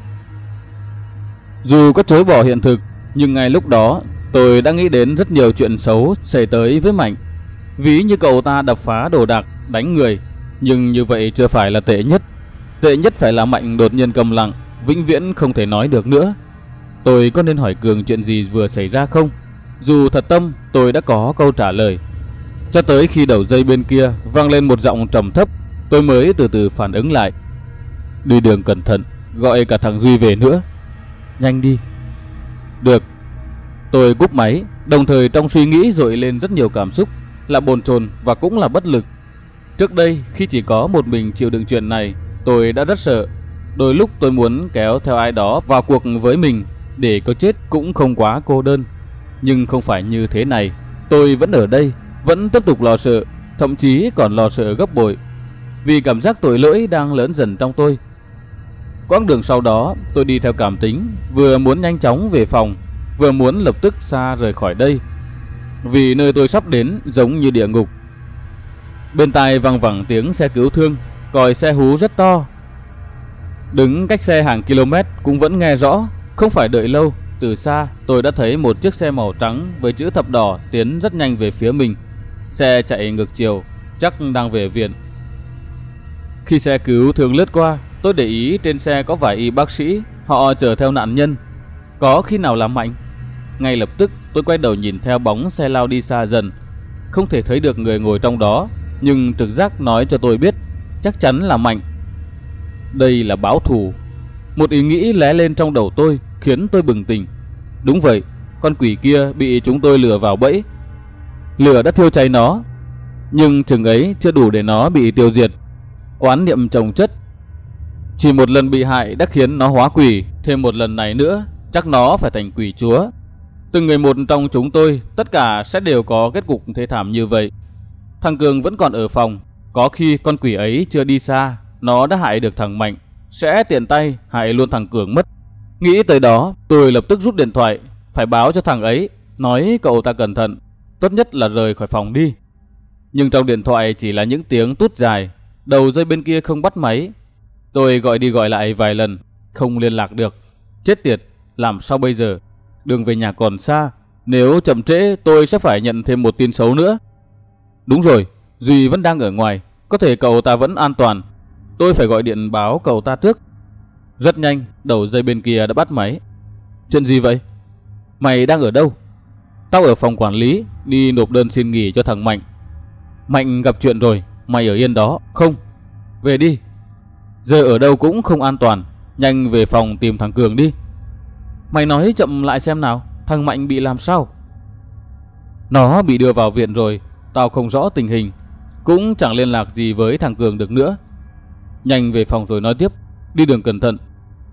Dù có chối bỏ hiện thực, nhưng ngay lúc đó tôi đã nghĩ đến rất nhiều chuyện xấu xảy tới với Mạnh. Ví như cậu ta đập phá đồ đạc, đánh người. Nhưng như vậy chưa phải là tệ nhất. Tệ nhất phải là Mạnh đột nhiên câm lặng, vĩnh viễn không thể nói được nữa. Tôi có nên hỏi Cường chuyện gì vừa xảy ra không? Dù thật tâm tôi đã có câu trả lời. Cho tới khi đầu dây bên kia vang lên một giọng trầm thấp, tôi mới từ từ phản ứng lại. Đi đường cẩn thận, gọi cả thằng Duy về nữa. Nhanh đi. Được. Tôi cúp máy, đồng thời trong suy nghĩ dội lên rất nhiều cảm xúc, là bồn chồn và cũng là bất lực. Trước đây khi chỉ có một mình chịu đựng chuyện này, tôi đã rất sợ. Đôi lúc tôi muốn kéo theo ai đó vào cuộc với mình, để có chết cũng không quá cô đơn. Nhưng không phải như thế này. Tôi vẫn ở đây, vẫn tiếp tục lo sợ, thậm chí còn lo sợ gấp bội, vì cảm giác tội lỗi đang lớn dần trong tôi. Quãng đường sau đó tôi đi theo cảm tính, vừa muốn nhanh chóng về phòng, vừa muốn lập tức xa rời khỏi đây, vì nơi tôi sắp đến giống như địa ngục. Bên tai văng vẳng tiếng xe cứu thương, còi xe hú rất to. Đứng cách xe hàng km cũng vẫn nghe rõ. Không phải đợi lâu, từ xa tôi đã thấy một chiếc xe màu trắng với chữ thập đỏ tiến rất nhanh về phía mình. Xe chạy ngược chiều, chắc đang về viện. Khi xe cứu thương lướt qua, tôi để ý trên xe có vài y bác sĩ, họ chở theo nạn nhân. Có khi nào là Mạnh? Ngay lập tức tôi quay đầu nhìn theo bóng xe lao đi xa dần. Không thể thấy được người ngồi trong đó, nhưng trực giác nói cho tôi biết chắc chắn là Mạnh. Đây là báo thù. Một ý nghĩ lóe lên trong đầu tôi, khiến tôi bừng tỉnh. Đúng vậy, con quỷ kia bị chúng tôi lừa vào bẫy. Lửa đã thiêu cháy nó, nhưng chừng ấy chưa đủ để nó bị tiêu diệt. Oán niệm chồng chất. Chỉ một lần bị hại đã khiến nó hóa quỷ, thêm một lần này nữa chắc nó phải thành quỷ chúa. Từng người một trong chúng tôi, tất cả sẽ đều có kết cục thê thảm như vậy. Thằng Cường vẫn còn ở phòng. Có khi con quỷ ấy chưa đi xa, nó đã hại được thằng Mạnh, sẽ tiện tay hại luôn thằng Cường mất. Nghĩ tới đó, tôi lập tức rút điện thoại, phải báo cho thằng ấy, nói cậu ta cẩn thận, tốt nhất là rời khỏi phòng đi. Nhưng trong điện thoại chỉ là những tiếng tút dài, đầu dây bên kia không bắt máy. Tôi gọi đi gọi lại vài lần, không liên lạc được. Chết tiệt, làm sao bây giờ? Đường về nhà còn xa, nếu chậm trễ tôi sẽ phải nhận thêm một tin xấu nữa. Đúng rồi, Duy vẫn đang ở ngoài, có thể cậu ta vẫn an toàn. Tôi phải gọi điện báo cậu ta trước. Rất nhanh, đầu dây bên kia đã bắt máy. Chuyện gì vậy? Mày đang ở đâu? Tao ở phòng quản lý, đi nộp đơn xin nghỉ cho thằng Mạnh. Mạnh gặp chuyện rồi, mày ở yên đó. Không, về đi. Giờ ở đâu cũng không an toàn, nhanh về phòng tìm thằng Cường đi. Mày nói chậm lại xem nào, thằng Mạnh bị làm sao? Nó bị đưa vào viện rồi, tao không rõ tình hình, cũng chẳng liên lạc gì với thằng Cường được nữa. Nhanh về phòng rồi nói tiếp, đi đường cẩn thận.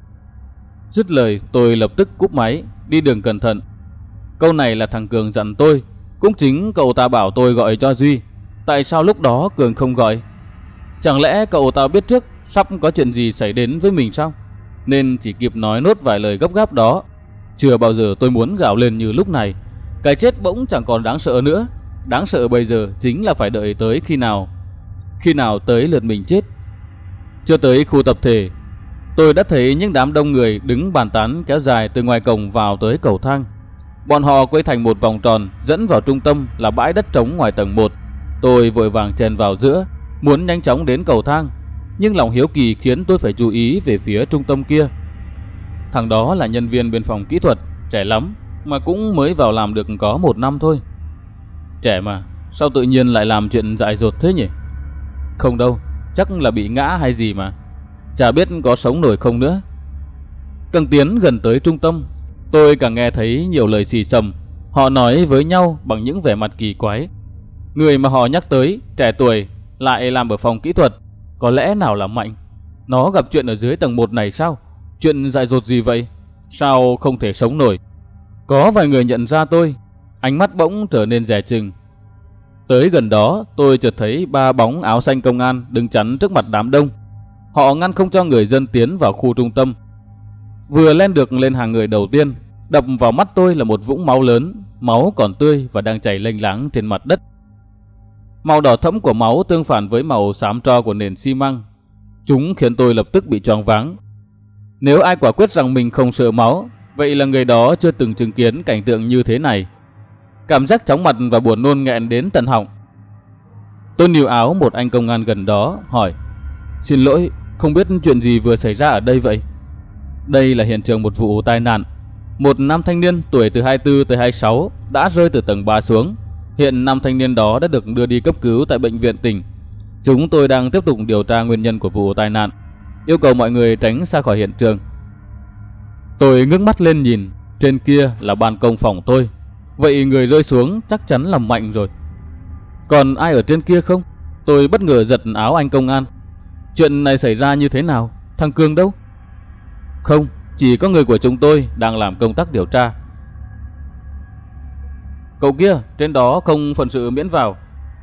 Dứt lời tôi lập tức cúp máy. Đi đường cẩn thận, câu này là thằng Cường dặn tôi, cũng chính cậu ta bảo tôi gọi cho Duy. Tại sao lúc đó Cường không gọi? Chẳng lẽ cậu ta biết trước sắp có chuyện gì xảy đến với mình sao, nên chỉ kịp nói nốt vài lời gấp gáp đó. Chưa bao giờ tôi muốn gào lên như lúc này. Cái chết bỗng chẳng còn đáng sợ nữa. Đáng sợ bây giờ chính là phải đợi tới khi nào tới lượt mình chết. Chưa tới khu tập thể, tôi đã thấy những đám đông người đứng bàn tán kéo dài từ ngoài cổng vào tới cầu thang. Bọn họ quay thành một vòng tròn dẫn vào trung tâm là bãi đất trống ngoài tầng 1. Tôi vội vàng chen vào giữa, muốn nhanh chóng đến cầu thang, nhưng lòng hiếu kỳ khiến tôi phải chú ý về phía trung tâm kia. Thằng đó là nhân viên bên phòng kỹ thuật, trẻ lắm, mà cũng mới vào làm được có 1 năm thôi. Trẻ mà, sao tự nhiên lại làm chuyện dại dột thế nhỉ? Không đâu, chắc là bị ngã hay gì mà, chả biết có sống nổi không nữa. Càng tiến gần tới trung tâm, tôi càng nghe thấy nhiều lời xì xầm. Họ nói với nhau bằng những vẻ mặt kỳ quái. Người mà họ nhắc tới, trẻ tuổi, lại làm ở phòng kỹ thuật. Có lẽ nào là Mạnh? Nó gặp chuyện ở dưới tầng 1 này sao? Chuyện dại dột gì vậy? Sao không thể sống nổi? Có vài người nhận ra tôi, ánh mắt bỗng trở nên dè chừng. Tới gần đó, tôi chợt thấy 3 bóng áo xanh công an đứng chắn trước mặt đám đông. Họ ngăn không cho người dân tiến vào khu trung tâm. Vừa lên được lên hàng người đầu tiên, Đập vào mắt tôi là một vũng máu lớn, máu còn tươi và đang chảy lênh láng trên mặt đất. Màu đỏ thẫm của máu tương phản với màu xám tro của nền xi măng. Chúng khiến tôi lập tức bị choáng váng. Nếu ai quả quyết rằng mình không sợ máu, vậy là người đó chưa từng chứng kiến cảnh tượng như thế này. Cảm giác chóng mặt và buồn nôn nghẹn đến tận họng. Tôi níu áo một anh công an gần đó, hỏi: "Xin lỗi, không biết chuyện gì vừa xảy ra ở đây vậy?" Đây là hiện trường một vụ tai nạn. Một nam thanh niên tuổi từ 24 tới 26 đã rơi từ tầng 3 xuống. Hiện nam thanh niên đó đã được đưa đi cấp cứu tại bệnh viện tỉnh. Chúng tôi đang tiếp tục điều tra nguyên nhân của vụ tai nạn, yêu cầu mọi người tránh xa khỏi hiện trường. Tôi ngước mắt lên nhìn, trên kia là ban công phòng tôi. Vậy người rơi xuống chắc chắn là Mạnh rồi. Còn ai ở trên kia không? Tôi bất ngờ giật áo anh công an. Chuyện này xảy ra như thế nào? Thằng Cường đâu? Không, chỉ có người của chúng tôi đang làm công tác điều tra. Cậu kia, trên đó không phận sự miễn vào.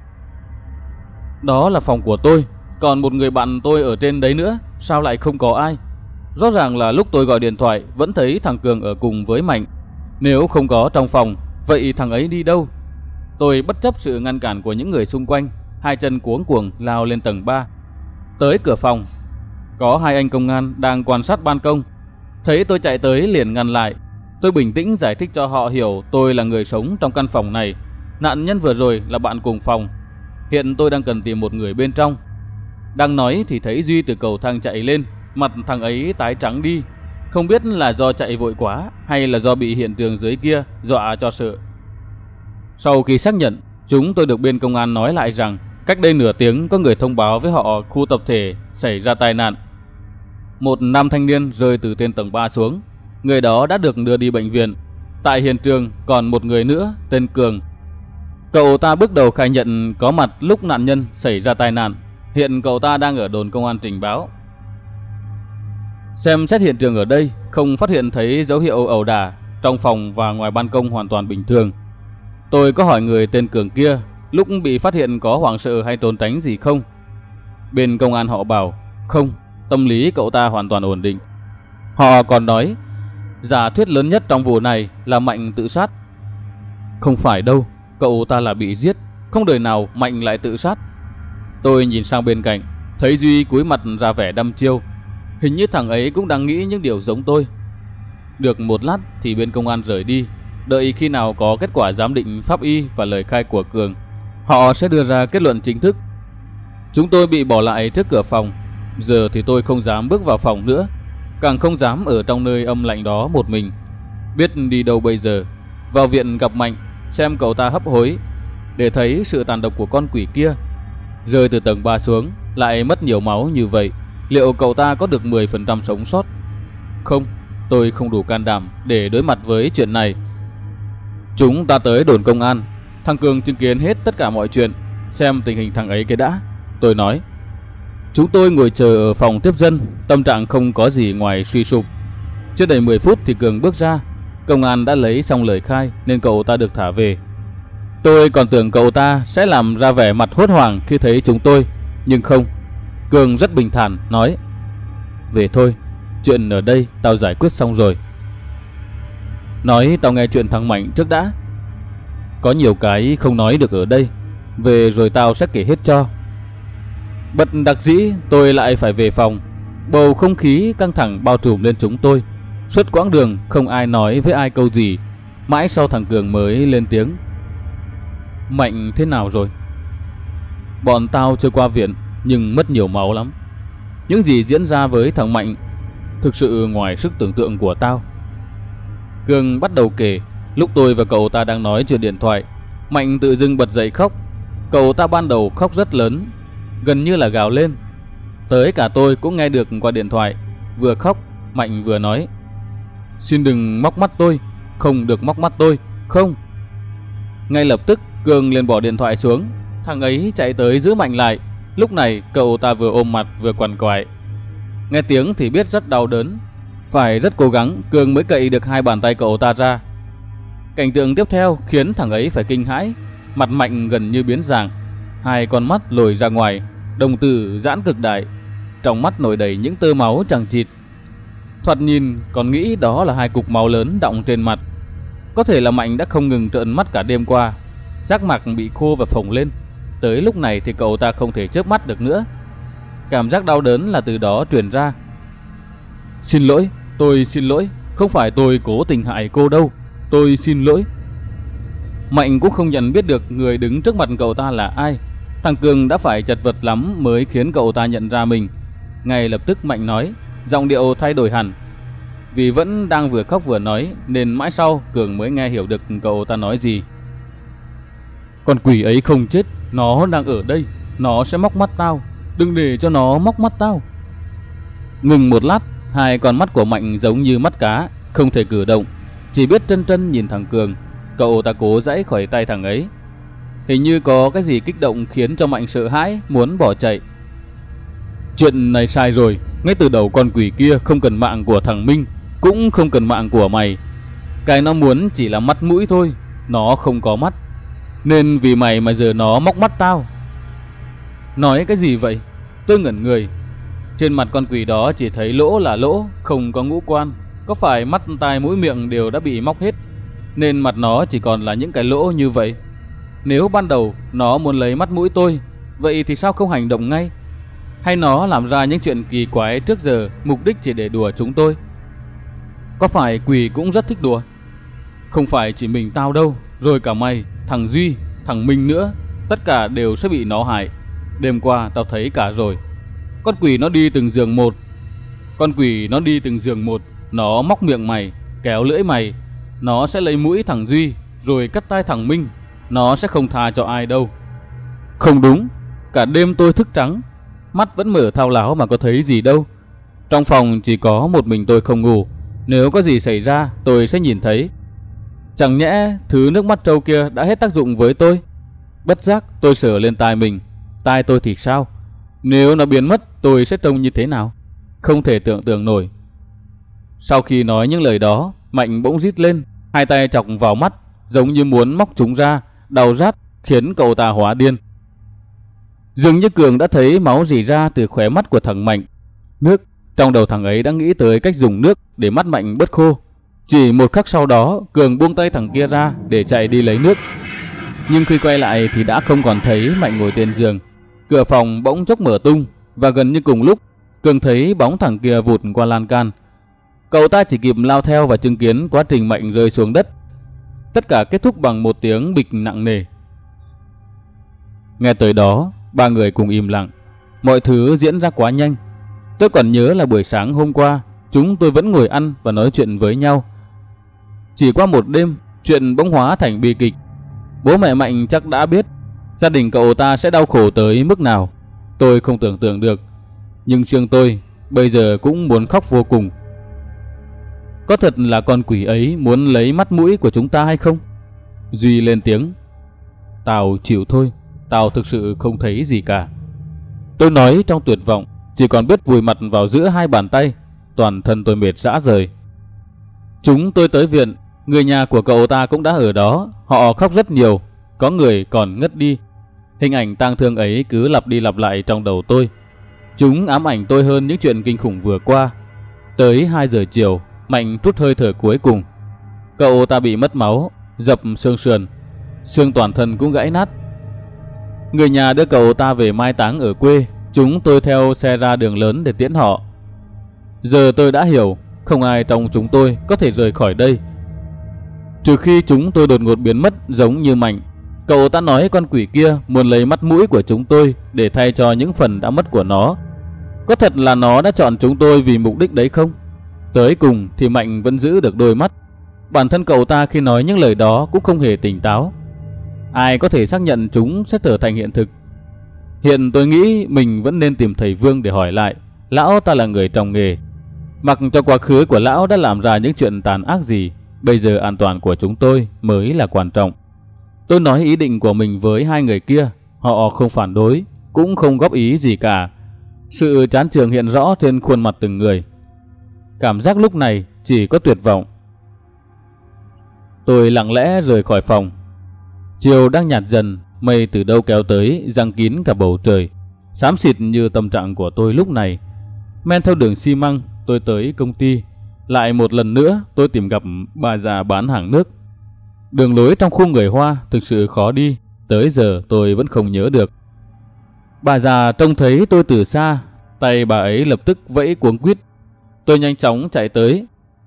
Đó là phòng của tôi, còn một người bạn tôi ở trên đấy nữa, sao lại không có ai? Rõ ràng là lúc tôi gọi điện thoại vẫn thấy thằng Cường ở cùng với Mạnh. Nếu không có trong phòng, vậy thằng ấy đi đâu? Tôi bất chấp sự ngăn cản của những người xung quanh, hai chân cuống cuồng lao lên tầng 3. Tới cửa phòng, có hai anh công an đang quan sát ban công. Thấy tôi chạy tới liền ngăn lại. Tôi bình tĩnh giải thích cho họ hiểu tôi là người sống trong căn phòng này. Nạn nhân vừa rồi là bạn cùng phòng. Hiện tôi đang cần tìm một người bên trong. Đang nói thì thấy Duy từ cầu thang chạy lên. Mặt thằng ấy tái trắng đi. Không biết là do chạy vội quá hay là do bị hiện trường dưới kia dọa cho sợ. Sau khi xác nhận, chúng tôi được bên công an nói lại rằng cách đây nửa tiếng có người thông báo với họ khu tập thể xảy ra tai nạn. Một nam thanh niên rơi từ trên tầng 3 xuống. Người đó đã được đưa đi bệnh viện. Tại hiện trường còn một người nữa tên Cường. Cậu ta bước đầu khai nhận có mặt lúc nạn nhân xảy ra tai nạn. Hiện cậu ta đang ở đồn công an trình báo. Xem xét hiện trường ở đây, không phát hiện thấy dấu hiệu ẩu đả. Trong phòng và ngoài ban công hoàn toàn bình thường. Tôi có hỏi người tên Cường kia lúc bị phát hiện có hoảng sợ hay trốn tránh gì không. Bên công an họ bảo không, tâm lý cậu ta hoàn toàn ổn định. Họ còn nói giả thuyết lớn nhất trong vụ này là Mạnh tự sát. Không phải đâu, cậu ta là bị giết, không đời nào Mạnh lại tự sát. Tôi nhìn sang bên cạnh, thấy Duy cúi mặt ra vẻ đăm chiêu. Hình như thằng ấy cũng đang nghĩ những điều giống tôi. Được một lát thì bên công an rời đi. Đợi khi nào có kết quả giám định pháp y và lời khai của Cường, họ sẽ đưa ra kết luận chính thức. Chúng tôi bị bỏ lại trước cửa phòng. Giờ thì tôi không dám bước vào phòng nữa, càng không dám ở trong nơi âm lạnh đó một mình. Biết đi đâu bây giờ? Vào viện gặp Mạnh, xem cậu ta hấp hối, để thấy sự tàn độc của con quỷ kia. Rơi từ tầng 3 xuống, lại mất nhiều máu như vậy, liệu cậu ta có được 10% sống sót? Không, tôi không đủ can đảm để đối mặt với chuyện này. Chúng ta tới đồn công an. Thằng Cường chứng kiến hết tất cả mọi chuyện. Xem tình hình thằng ấy cái đã, tôi nói. Chúng tôi ngồi chờ ở phòng tiếp dân, tâm trạng không có gì ngoài suy sụp. Chưa đầy 10 phút thì Cường bước ra. Công an đã lấy xong lời khai nên cậu ta được thả về. Tôi còn tưởng cậu ta sẽ làm ra vẻ mặt hốt hoảng khi thấy chúng tôi, nhưng không. Cường rất bình thản nói: "Về thôi, chuyện ở đây tao giải quyết xong rồi." Nói tao nghe chuyện thằng Mạnh trước đã. Có nhiều cái không nói được ở đây, về rồi tao sẽ kể hết cho. Bất đắc dĩ tôi lại phải về phòng. Bầu không khí căng thẳng bao trùm lên chúng tôi. Suốt quãng đường không ai nói với ai câu gì. Mãi sau thằng Cường mới lên tiếng: "Mạnh thế nào rồi?" "Bọn tao chưa qua viện, nhưng mất nhiều máu lắm. Những gì diễn ra với thằng Mạnh thực sự ngoài sức tưởng tượng của tao." Cường bắt đầu kể. Lúc tôi và cậu ta đang nói chuyện điện thoại, Mạnh tự dưng bật dậy khóc. Cậu ta ban đầu khóc rất lớn, gần như là gào lên. Tới cả tôi cũng nghe được qua điện thoại. Vừa khóc, Mạnh vừa nói: "Xin đừng móc mắt tôi, không được móc mắt tôi, không." Ngay lập tức Cường liền bỏ điện thoại xuống. Thằng ấy chạy tới giữ Mạnh lại. Lúc này cậu ta vừa ôm mặt vừa quằn quại. Nghe tiếng thì biết rất đau đớn. Phải rất cố gắng Cường mới cậy được hai bàn tay cậu ta ra. Cảnh tượng tiếp theo khiến thằng ấy phải kinh hãi. Mặt Mạnh gần như biến dạng, hai con mắt lồi ra ngoài, đồng tử giãn cực đại, trong mắt nổi đầy những tơ máu chằng chịt. Thoạt nhìn còn nghĩ đó là hai cục máu lớn đọng trên mặt. Có thể là Mạnh đã không ngừng trợn mắt cả đêm qua, giác mạc bị khô và phồng lên. Tới lúc này thì cậu ta không thể chớp mắt được nữa. Cảm giác đau đớn là từ đó truyền ra. Xin lỗi, tôi xin lỗi, không phải tôi cố tình hại cô đâu, tôi xin lỗi. Mạnh cũng không nhận biết được người đứng trước mặt cậu ta là ai. Thằng Cường đã phải chật vật lắm mới khiến cậu ta nhận ra mình. Ngay lập tức Mạnh nói, giọng điệu thay đổi hẳn. Vì vẫn đang vừa khóc vừa nói nên mãi sau Cường mới nghe hiểu được cậu ta nói gì. Con quỷ ấy không chết, nó đang ở đây, nó sẽ móc mắt tao, đừng để cho nó móc mắt tao. Ngừng một lát, hai con mắt của Mạnh giống như mắt cá, không thể cử động, chỉ biết trân trân nhìn thằng Cường. Cậu ta cố giãy khỏi tay thằng ấy. Hình như có cái gì kích động khiến cho Mạnh sợ hãi, muốn bỏ chạy. Chuyện này sai rồi, ngay từ đầu con quỷ kia không cần mạng của thằng Minh, cũng không cần mạng của mày. Cái nó muốn chỉ là mắt mũi thôi, nó không có mắt, nên vì mày mà giờ nó móc mắt tao. Nói cái gì vậy? Tôi ngẩn người. Trên mặt con quỷ đó chỉ thấy lỗ là lỗ, không có ngũ quan. Có phải mắt, tai, mũi, miệng đều đã bị móc hết, nên mặt nó chỉ còn là những cái lỗ như vậy? Nếu ban đầu nó muốn lấy mắt mũi tôi, vậy thì sao không hành động ngay? Hay nó làm ra những chuyện kỳ quái trước giờ mục đích chỉ để đùa chúng tôi? Có phải quỷ cũng rất thích đùa? Không phải chỉ mình tao đâu, rồi cả mày, thằng Duy, thằng Minh nữa, tất cả đều sẽ bị nó hại. Đêm qua tao thấy cả rồi. Con quỷ nó đi từng giường một. Nó móc miệng mày, kéo lưỡi mày. Nó sẽ lấy mũi thằng Duy, rồi cắt tai thằng Minh. Nó sẽ không tha cho ai đâu. Không đúng, cả đêm tôi thức trắng, mắt vẫn mở thao láo mà có thấy gì đâu. Trong phòng chỉ có một mình tôi không ngủ. Nếu có gì xảy ra tôi sẽ nhìn thấy. Chẳng nhẽ thứ nước mắt trâu kia đã hết tác dụng với tôi? Bất giác tôi sờ lên tai mình. Tai tôi thì sao? Nếu nó biến mất tôi sẽ trông như thế nào? Không thể tưởng tượng nổi. Sau khi nói những lời đó, Mạnh bỗng rít lên, hai tay chọc vào mắt, giống như muốn móc chúng ra, đau rát khiến cậu ta hóa điên. Dường như Cường đã thấy máu rỉ ra từ khóe mắt của thằng Mạnh. Nước, trong đầu thằng ấy đã nghĩ tới cách dùng nước để mắt Mạnh bớt khô. Chỉ một khắc sau đó, Cường buông tay thằng kia ra để chạy đi lấy nước. Nhưng khi quay lại thì đã không còn thấy Mạnh ngồi trên giường. Cửa phòng bỗng chốc mở tung, và gần như cùng lúc Cường thấy bóng thằng kia vụt qua lan can. Cậu ta chỉ kịp lao theo và chứng kiến quá trình Mạnh rơi xuống đất. Tất cả kết thúc bằng một tiếng bịch nặng nề. Nghe tới đó, ba người cùng im lặng. Mọi thứ diễn ra quá nhanh. Tôi còn nhớ là buổi sáng hôm qua chúng tôi vẫn ngồi ăn và nói chuyện với nhau. Chỉ qua một đêm, chuyện bỗng hóa thành bi kịch. Bố mẹ Mạnh chắc đã biết gia đình cậu ta sẽ đau khổ tới mức nào. Tôi không tưởng tượng được. Nhưng riêng tôi bây giờ cũng muốn khóc vô cùng. Có thật là con quỷ ấy muốn lấy mắt mũi của chúng ta hay không? Duy lên tiếng. Tao chịu thôi, tao thực sự không thấy gì cả. Tôi nói trong tuyệt vọng, chỉ còn biết vùi mặt vào giữa hai bàn tay. Toàn thân tôi mệt rã rời. Chúng tôi tới viện, người nhà của cậu ta cũng đã ở đó. Họ khóc rất nhiều, có người còn ngất đi. Hình ảnh tang thương ấy cứ lặp đi lặp lại trong đầu tôi. Chúng ám ảnh tôi hơn những chuyện kinh khủng vừa qua. Tới 2 giờ chiều, Mạnh trút hơi thở cuối cùng. Cậu ta bị mất máu, dập xương sườn, xương toàn thân cũng gãy nát. Người nhà đưa cậu ta về mai táng ở quê. Chúng tôi theo xe ra đường lớn để tiễn họ. Giờ tôi đã hiểu, không ai trong chúng tôi có thể rời khỏi đây, trừ khi chúng tôi đột ngột biến mất giống như Mạnh. Cậu ta nói con quỷ kia muốn lấy mắt mũi của chúng tôi để thay cho những phần đã mất của nó. Có thật là nó đã chọn chúng tôi vì mục đích đấy không? Tới cùng thì Mạnh vẫn giữ được đôi mắt. Bản thân cậu ta khi nói những lời đó cũng không hề tỉnh táo. Ai có thể xác nhận chúng sẽ trở thành hiện thực? Hiện tôi nghĩ mình vẫn nên tìm thầy Vương để hỏi lại. Lão ta là người trong nghề. Mặc cho quá khứ của lão đã làm ra những chuyện tàn ác gì, bây giờ an toàn của chúng tôi mới là quan trọng. Tôi nói ý định của mình với hai người kia. Họ không phản đối, cũng không góp ý gì cả. Sự chán chường hiện rõ trên khuôn mặt từng người. Cảm giác lúc này chỉ có tuyệt vọng. Tôi lặng lẽ rời khỏi phòng. Chiều đang nhạt dần, mây từ đâu kéo tới giăng kín cả bầu trời, xám xịt như tâm trạng của tôi lúc này. Men theo đường xi măng, tôi tới công ty. Lại một lần nữa tôi tìm gặp bà già bán hàng nước. Đường lối trong khu người Hoa thực sự khó đi, tới giờ tôi vẫn không nhớ được. Bà già trông thấy tôi từ xa, tay bà ấy lập tức vẫy cuống quýt. Tôi nhanh chóng chạy tới.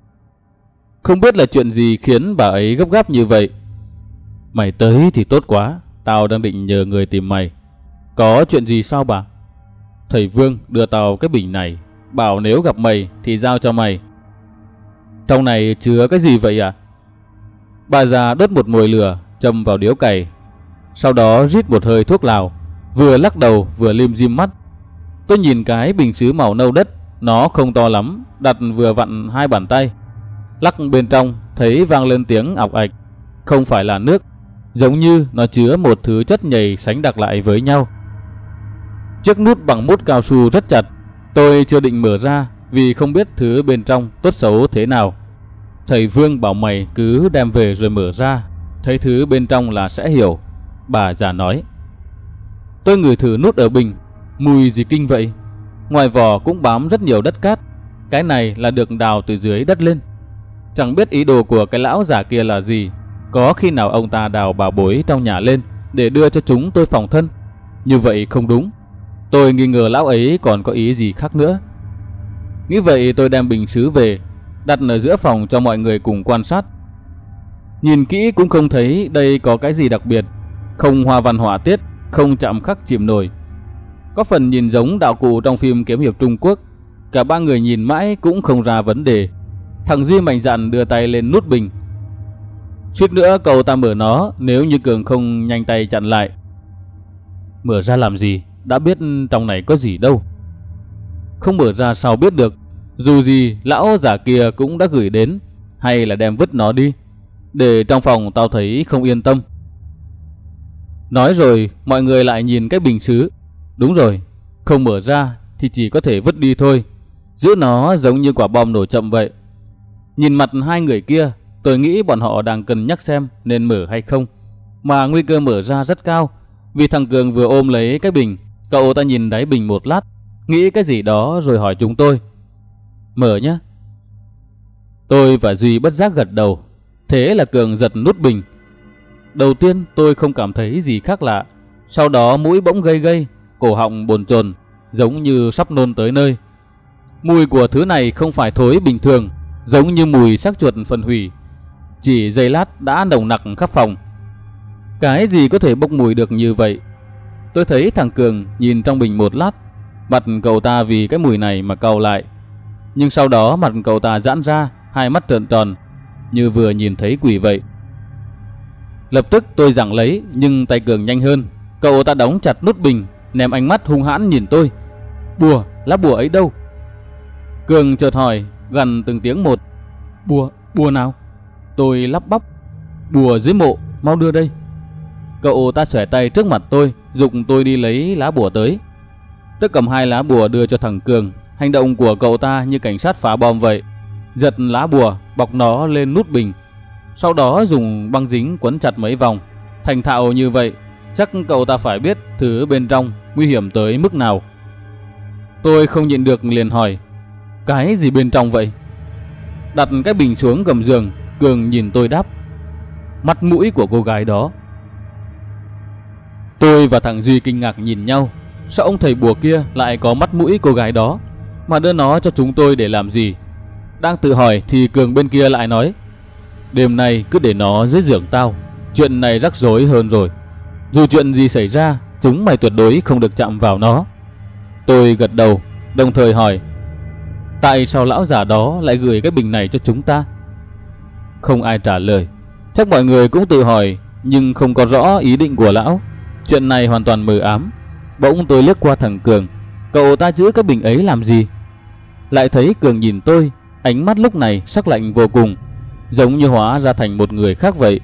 Không biết là chuyện gì khiến bà ấy gấp gáp như vậy. Mày tới thì tốt quá, tao đang định nhờ người tìm mày. Có chuyện gì sao bà? Thầy Vương đưa tao cái bình này, bảo nếu gặp mày thì giao cho mày. Trong này chứa cái gì vậy à? Bà già đốt một mồi lửa, châm vào điếu cày. Sau đó rít một hơi thuốc lào, vừa lắc đầu vừa lim dim mắt. Tôi nhìn cái bình sứ màu nâu đất, nó không to lắm, đặt vừa vặn 2 bàn tay. Lắc bên trong thấy vang lên tiếng ọc ạch. Không phải là nước, giống như nó chứa một thứ chất nhầy sánh đặc lại với nhau. Chiếc nút bằng mút cao su rất chặt. Tôi chưa định mở ra vì không biết thứ bên trong tốt xấu thế nào. Thầy Vương bảo mày cứ đem về rồi mở ra, thấy thứ bên trong là sẽ hiểu, bà già nói. Tôi ngửi thử nút ở bình, mùi gì kinh vậy. Ngoài vỏ cũng bám rất nhiều đất cát. Cái này là được đào từ dưới đất lên. Chẳng biết ý đồ của cái lão già kia là gì. Có khi nào ông ta đào bảo bối trong nhà lên để đưa cho chúng tôi phòng thân? Như vậy không đúng. Tôi nghi ngờ lão ấy còn có ý gì khác nữa. Nghĩ vậy tôi đem bình sứ về, đặt ở giữa phòng cho mọi người cùng quan sát. Nhìn kỹ cũng không thấy đây có cái gì đặc biệt. Không hoa văn họa tiết, không chạm khắc chìm nổi. Có phần nhìn giống đạo cụ trong phim kiếm hiệp Trung Quốc. Cả ba người nhìn mãi cũng không ra vấn đề. Thằng Duy mạnh dạn đưa tay lên nút bình. Suýt nữa cậu ta mở nó nếu như Cường không nhanh tay chặn lại. Mở ra làm gì? Đã biết trong này có gì đâu. Không mở ra sao biết được. Dù gì lão già kia cũng đã gửi đến. Hay là đem vứt nó đi, để trong phòng tao thấy không yên tâm. Nói rồi mọi người lại nhìn cái bình sứ. Đúng rồi, không mở ra thì chỉ có thể vứt đi thôi. Giữ nó giống như quả bom nổ chậm vậy. Nhìn mặt hai người kia, tôi nghĩ bọn họ đang cân nhắc xem nên mở hay không. Mà nguy cơ mở ra rất cao. Vì thằng Cường vừa ôm lấy cái bình, cậu ta nhìn đáy bình một lát, nghĩ cái gì đó rồi hỏi chúng tôi. Mở nhé. Tôi và Duy bất giác gật đầu. Thế là Cường giật nút bình. Đầu tiên tôi không cảm thấy gì khác lạ. Sau đó mũi bỗng gây gây, cổ họng bồn chồn, giống như sắp nôn tới nơi. Mùi của thứ này không phải thối bình thường, giống như mùi xác chuột phân hủy. Chỉ giây lát đã nồng nặc khắp phòng. Cái gì có thể bốc mùi được như vậy? Tôi thấy thằng Cường nhìn trong bình một lát, mặt cậu ta vì cái mùi này mà cau lại. Nhưng sau đó mặt cậu ta giãn ra, hai mắt trợn tròn, như vừa nhìn thấy quỷ vậy. Lập tức tôi giằng lấy, nhưng tay Cường nhanh hơn. Cậu ta đóng chặt nút bình, ném ánh mắt hung hãn nhìn tôi. Bùa, lá bùa ấy đâu? Cường chợt hỏi, gằn từng tiếng một. Bùa nào? Tôi lắp bắp. Bùa dưới mộ, mau đưa đây. Cậu ta xòe tay trước mặt tôi, giục tôi đi lấy lá bùa tới. Tôi cầm 2 lá bùa đưa cho thằng Cường. Hành động của cậu ta như cảnh sát phá bom vậy. Giật lá bùa, bọc nó lên nút bình, sau đó dùng băng dính quấn chặt mấy vòng. Thành thạo như vậy, chắc cậu ta phải biết thứ bên trong nguy hiểm tới mức nào. Tôi không nhịn được liền hỏi, cái gì bên trong vậy? Đặt cái bình xuống gầm giường, Cường nhìn tôi đáp, mắt mũi của cô gái đó. Tôi và thằng Duy kinh ngạc nhìn nhau. Sao ông thầy bùa kia lại có mắt mũi cô gái đó, mà đưa nó cho chúng tôi để làm gì? Đang tự hỏi thì Cường bên kia lại nói, đêm nay cứ để nó dưới giường tao. Chuyện này rắc rối hơn rồi. Dù chuyện gì xảy ra, chúng mày tuyệt đối không được chạm vào nó. Tôi gật đầu, đồng thời hỏi, tại sao lão già đó lại gửi cái bình này cho chúng ta? Không ai trả lời. Chắc mọi người cũng tự hỏi, nhưng không có rõ ý định của lão. Chuyện này hoàn toàn mờ ám. Bỗng tôi liếc qua thằng Cường. Cậu ta giữ cái bình ấy làm gì? Lại thấy Cường nhìn tôi, ánh mắt lúc này sắc lạnh vô cùng, giống như hóa ra thành một người khác vậy.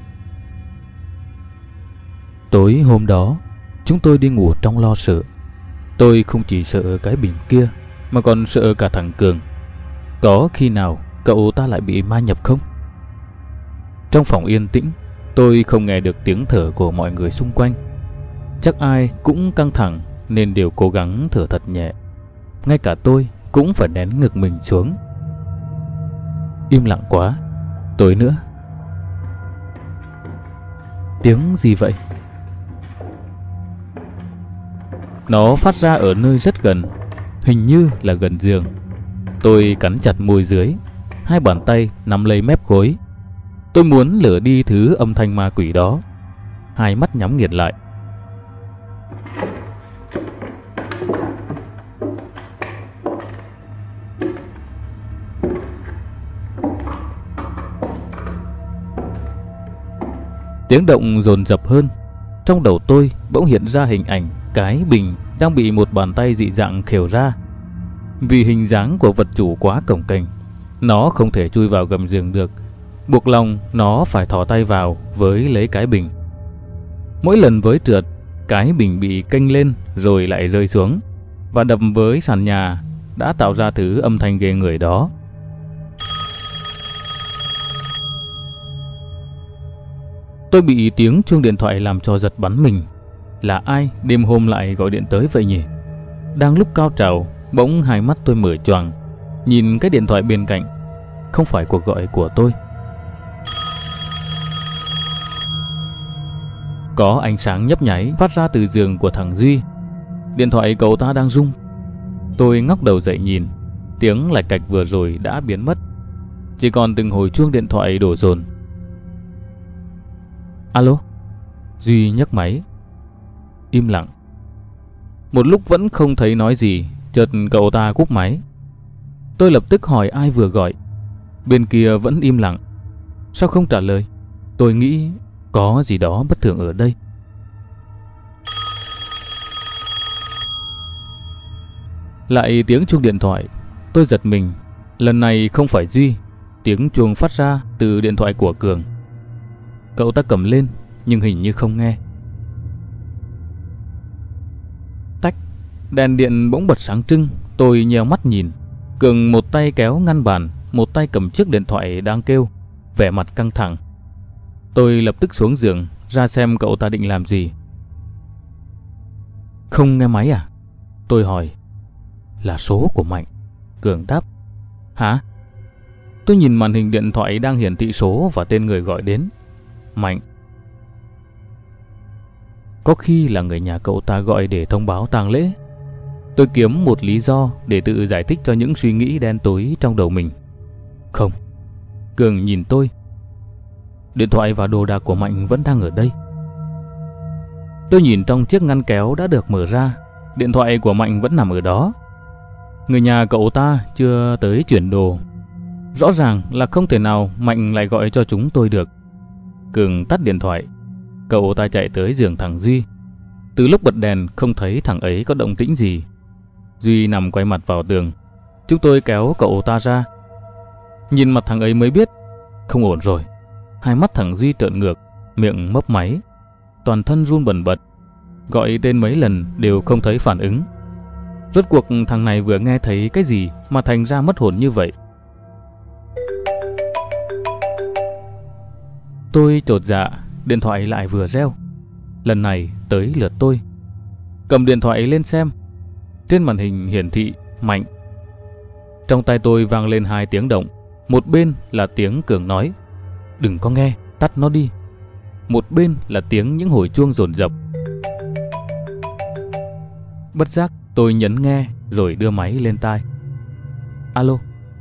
Tối hôm đó, chúng tôi đi ngủ trong lo sợ. Tôi không chỉ sợ cái bình kia, mà còn sợ cả thằng Cường. Có khi nào cậu ta lại bị ma nhập không? Trong phòng yên tĩnh, tôi không nghe được tiếng thở của mọi người xung quanh. Chắc ai cũng căng thẳng nên đều cố gắng thở thật nhẹ. Ngay cả tôi cũng phải nén ngực mình xuống. Im lặng quá. Tối nữa. Tiếng gì vậy? Nó phát ra ở nơi rất gần, hình như là gần giường. Tôi cắn chặt môi dưới, hai bàn tay nắm lấy mép gối. Tôi muốn lờ đi thứ âm thanh ma quỷ đó. Hai mắt nhắm nghiệt lại. Tiếng động dồn dập hơn. Trong đầu tôi bỗng hiện ra hình ảnh cái bình đang bị một bàn tay dị dạng khều ra. Vì hình dáng của vật chủ quá cồng kềnh, nó không thể chui vào gầm giường được, buộc lòng nó phải thò tay vào với lấy cái bình. Mỗi lần với trượt, cái bình bị kênh lên rồi lại rơi xuống và đập với sàn nhà, đã tạo ra thứ âm thanh ghê người đó. Tôi bị tiếng chuông điện thoại làm cho giật bắn mình. Là ai đêm hôm lại gọi điện tới vậy nhỉ? Đang lúc cao trào, bỗng hai mắt tôi mở choàng, nhìn cái điện thoại bên cạnh. Không phải cuộc gọi của tôi. Có ánh sáng nhấp nháy phát ra từ giường của thằng Duy. Điện thoại cậu ta đang rung. Tôi ngóc đầu dậy nhìn. Tiếng lạch cạch vừa rồi đã biến mất, chỉ còn từng hồi chuông điện thoại đổ dồn. Alo? Duy nhấc máy. Im lặng. Một lúc vẫn không thấy nói gì, chợt cậu ta cúp máy. Tôi lập tức hỏi ai vừa gọi. Bên kia vẫn im lặng. Sao không trả lời? Tôi nghĩ có gì đó bất thường ở đây. Lại tiếng chuông điện thoại. Tôi giật mình. Lần này không phải Duy. Tiếng chuông phát ra từ điện thoại của Cường. Cậu ta cầm lên nhưng hình như không nghe. Tách. Đèn điện bỗng bật sáng trưng. Tôi nheo mắt nhìn. Cường một tay kéo ngăn bàn, một tay cầm chiếc điện thoại đang kêu, vẻ mặt căng thẳng. Tôi lập tức xuống giường ra xem cậu ta định làm gì. Không nghe máy à? Tôi hỏi. Là số của Mạnh. Cường đáp. Hả? Tôi nhìn màn hình điện thoại đang hiển thị số và tên người gọi đến. Mạnh. Có khi là người nhà cậu ta gọi để thông báo tang lễ. Tôi kiếm một lý do để tự giải thích cho những suy nghĩ đen tối trong đầu mình. Không. Cường nhìn tôi. Điện thoại và đồ đạc của Mạnh vẫn đang ở đây. Tôi nhìn trong chiếc ngăn kéo đã được mở ra. Điện thoại của Mạnh vẫn nằm ở đó. Người nhà cậu ta chưa tới chuyển đồ. Rõ ràng là không thể nào Mạnh lại gọi cho chúng tôi được. Cường tắt điện thoại. Cậu ta chạy tới giường thằng Duy. Từ lúc bật đèn không thấy thằng ấy có động tĩnh gì. Duy nằm quay mặt vào tường. Chúng tôi kéo cậu ta ra. Nhìn mặt thằng ấy mới biết không ổn rồi. Hai mắt thằng Duy trợn ngược, miệng mấp máy, toàn thân run bần bật. Gọi tên mấy lần đều không thấy phản ứng. Rốt cuộc thằng này vừa nghe thấy cái gì mà thành ra mất hồn như vậy? Tôi chột dạ, điện thoại lại vừa reo. Lần này tới lượt tôi. Cầm điện thoại lên xem. Trên màn hình hiển thị Mạnh. Trong tai tôi vang lên hai tiếng động. Một bên là tiếng Cường nói, đừng có nghe, tắt nó đi. Một bên là tiếng những hồi chuông dồn dập. Bất giác tôi nhấn nghe rồi đưa máy lên tai. Alo.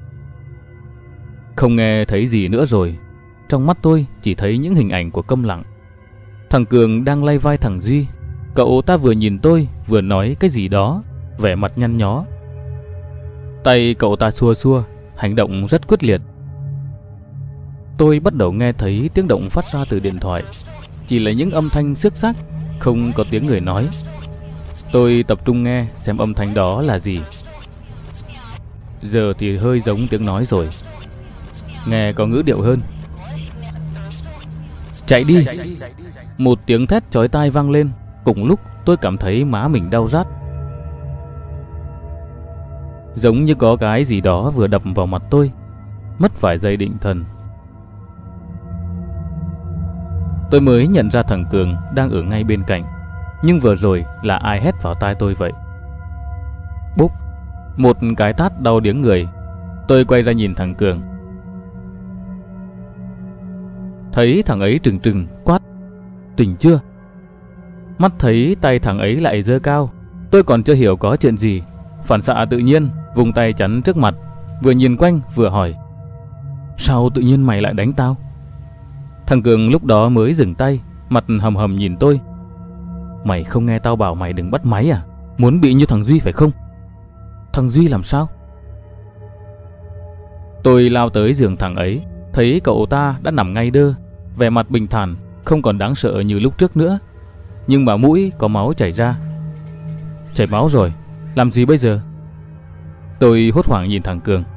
Không nghe thấy gì nữa rồi. Trong mắt tôi chỉ thấy những hình ảnh của câm lặng. Thằng Cường đang lay vai thằng Duy. Cậu ta vừa nhìn tôi vừa nói cái gì đó, vẻ mặt nhăn nhó. Tay cậu ta xua xua, hành động rất quyết liệt. Tôi bắt đầu nghe thấy tiếng động phát ra từ điện thoại. Chỉ là những âm thanh xước xác, không có tiếng người nói. Tôi tập trung nghe xem âm thanh đó là gì. Giờ thì hơi giống tiếng nói rồi. Nghe có ngữ điệu hơn. Chạy đi! Một tiếng thét chói tai vang lên. Cùng lúc tôi cảm thấy má mình đau rát. Giống như có cái gì đó vừa đập vào mặt tôi. Mất vài giây định thần. Tôi mới nhận ra thằng Cường đang ở ngay bên cạnh. Nhưng vừa rồi là ai hét vào tai tôi vậy? Bốp! Một cái tát đau điếng người. Tôi quay ra nhìn thằng Cường. thấy thằng ấy trừng trừng quát: "Tỉnh chưa?" Mắt thấy tay thằng ấy lại giơ cao, tôi còn chưa hiểu có chuyện gì, phản xạ tự nhiên vùng tay chắn trước mặt, vừa nhìn quanh vừa hỏi: "Sao tự nhiên mày lại đánh tao?" Thằng Cường lúc đó mới dừng tay, mặt hầm hầm nhìn tôi: "Mày không nghe tao bảo mày đừng bắt máy à? Muốn bị như thằng Duy phải không?" "Thằng Duy làm sao?" Tôi lao tới giường thằng ấy, thấy cậu ta đã nằm ngay đơ, vẻ mặt bình thản, không còn đáng sợ như lúc trước nữa. Nhưng mà mũi có máu chảy ra. "Chảy máu rồi, làm gì bây giờ?" Tôi hốt hoảng nhìn thằng Cường.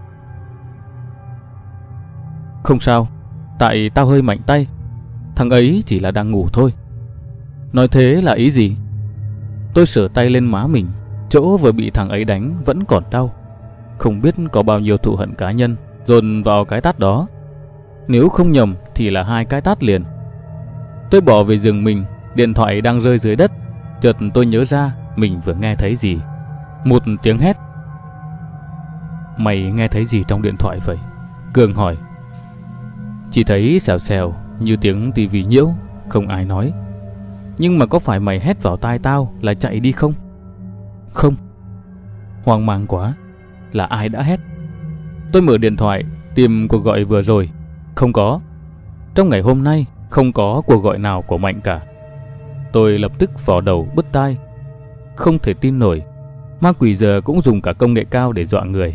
"Không sao, tại tao hơi mạnh tay. Thằng ấy chỉ là đang ngủ thôi." "Nói thế là ý gì?" Tôi sờ tay lên má mình, chỗ vừa bị thằng ấy đánh vẫn còn đau. Không biết có bao nhiêu thù hận cá nhân dồn vào cái tát đó. Nếu không nhầm thì là 2 cái tát liền. Tôi bỏ về giường mình, điện thoại đang rơi dưới đất. Chợt tôi nhớ ra mình vừa nghe thấy gì. Một tiếng hét. "Mày nghe thấy gì trong điện thoại vậy?" Cường hỏi. "Chỉ thấy xèo xèo như tiếng tivi nhiễu, không ai nói. Nhưng mà có phải mày hét vào tai tao là chạy đi không?" "Không." Hoang mang quá, là ai đã hét? Tôi mở điện thoại tìm cuộc gọi vừa rồi. Không có. Trong ngày hôm nay không có cuộc gọi nào của Mạnh cả. Tôi lập tức vò đầu bứt tai. Không thể tin nổi, ma quỷ giờ cũng dùng cả công nghệ cao để dọa người.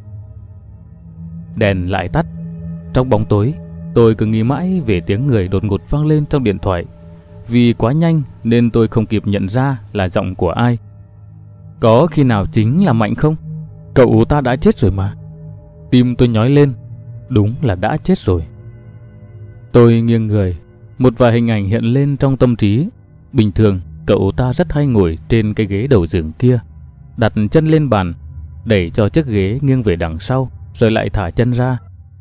Đèn lại tắt. Trong bóng tối, tôi cứ nghĩ mãi về tiếng người đột ngột vang lên trong điện thoại. Vì quá nhanh nên tôi không kịp nhận ra là giọng của ai. Có khi nào chính là Mạnh không? Cậu ta đã chết rồi mà. Tim tôi nhói lên. Đúng là đã chết rồi. Tôi nghiêng người. Một vài hình ảnh hiện lên trong tâm trí. Bình thường cậu ta rất hay ngồi trên cái ghế đầu giường kia, đặt chân lên bàn, đẩy cho chiếc ghế nghiêng về đằng sau, rồi lại thả chân ra.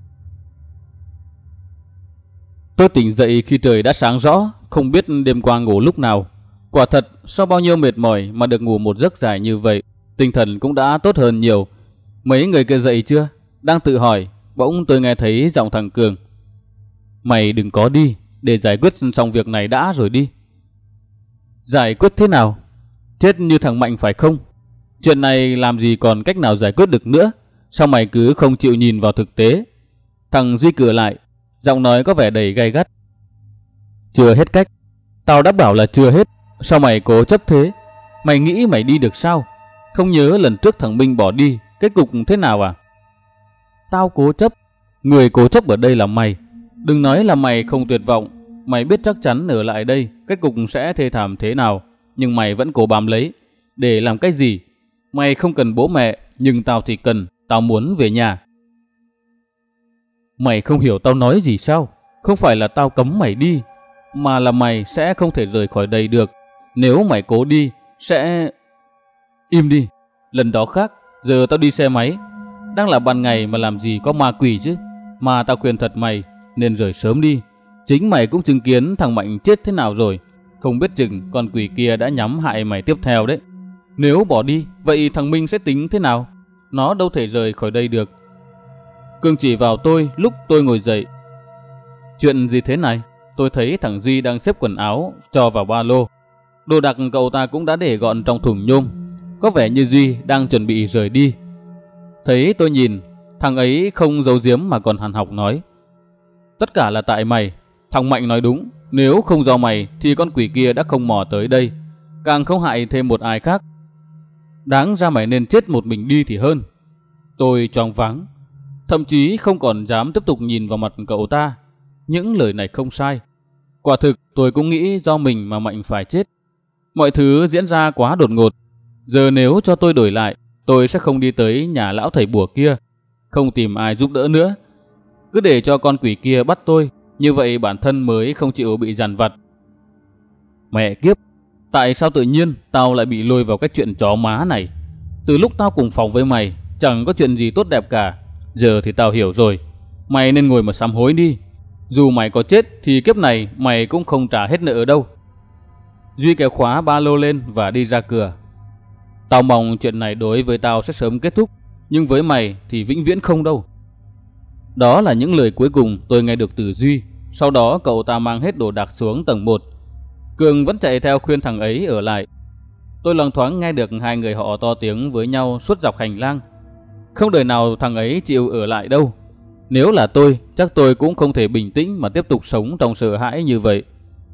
Tôi tỉnh dậy khi trời đã sáng rõ, không biết đêm qua ngủ lúc nào. Quả thật, sau bao nhiêu mệt mỏi mà được ngủ một giấc dài như vậy, tinh thần cũng đã tốt hơn nhiều. Mấy người kia dậy chưa? Đang tự hỏi, bỗng tôi nghe thấy giọng thằng Cường: "Mày đừng có đi, để giải quyết xong việc này đã rồi đi." "Giải quyết thế nào? Chết như thằng Mạnh phải không? Chuyện này làm gì còn cách nào giải quyết được nữa. Sao mày cứ không chịu nhìn vào thực tế?" Thằng Duy cửa lại, giọng nói có vẻ đầy gay gắt. "Chưa hết cách. Tao đã bảo là chưa hết. Sao mày cố chấp thế? Mày nghĩ mày đi được sao? Không nhớ lần trước thằng Minh bỏ đi, kết cục thế nào à?" "Tao cố chấp? Người cố chấp ở đây là mày. Đừng nói là mày không tuyệt vọng. Mày biết chắc chắn ở lại đây kết cục sẽ thê thảm thế nào, nhưng mày vẫn cố bám lấy. Để làm cái gì? Mày không cần bố mẹ, nhưng tao thì cần. Tao muốn về nhà." "Mày không hiểu tao nói gì sao? Không phải là tao cấm mày đi, mà là mày sẽ không thể rời khỏi đây được. Nếu mày cố đi, sẽ..." "Im đi, lần đó khác, giờ tao đi xe máy. Đang là ban ngày mà làm gì có ma quỷ chứ. Mà tao khuyên thật mày, nên rời sớm đi. Chính mày cũng chứng kiến thằng Mạnh chết thế nào rồi. Không biết chừng con quỷ kia đã nhắm hại mày tiếp theo đấy. Nếu bỏ đi, vậy thằng Minh sẽ tính thế nào? Nó đâu thể rời khỏi đây được." Cường chỉ vào tôi lúc tôi ngồi dậy. "Chuyện gì thế này?" Tôi thấy thằng Duy đang xếp quần áo cho vào ba lô. Đồ đạc cậu ta cũng đã để gọn trong thùng nhôm. Có vẻ như Duy đang chuẩn bị rời đi. Thấy tôi nhìn, thằng ấy không giấu giếm mà còn hằn học nói: "Tất cả là tại mày. Thằng Mạnh nói đúng. Nếu không do mày thì con quỷ kia đã không mò tới đây, càng không hại thêm một ai khác. Đáng ra mày nên chết một mình đi thì hơn." Tôi choáng váng, thậm chí không còn dám tiếp tục nhìn vào mặt cậu ta. Những lời này không sai. Quả thực tôi cũng nghĩ do mình mà Mạnh phải chết. Mọi thứ diễn ra quá đột ngột. Giờ nếu cho tôi đổi lại, tôi sẽ không đi tới nhà lão thầy bùa kia, không tìm ai giúp đỡ nữa. Cứ để cho con quỷ kia bắt tôi, như vậy bản thân mới không chịu bị dằn vặt. Mẹ kiếp, tại sao tự nhiên tao lại bị lôi vào cái chuyện chó má này? Từ lúc tao cùng phòng với mày, chẳng có chuyện gì tốt đẹp cả. Giờ thì tao hiểu rồi. Mày nên ngồi mà sám hối đi. Dù mày có chết thì kiếp này mày cũng không trả hết nợ đâu. Duy kéo khóa ba lô lên và đi ra cửa. Tao mong chuyện này đối với tao sẽ sớm kết thúc, nhưng với mày thì vĩnh viễn không đâu. Đó là những lời cuối cùng tôi nghe được từ Duy Sau đó cậu ta mang hết đồ đạc xuống tầng 1. Cường vẫn chạy theo khuyên thằng ấy ở lại. Tôi loáng thoáng nghe được hai người họ to tiếng với nhau suốt dọc hành lang. Không đời nào thằng ấy chịu ở lại đâu. Nếu là tôi, chắc tôi cũng không thể bình tĩnh mà tiếp tục sống trong sợ hãi như vậy.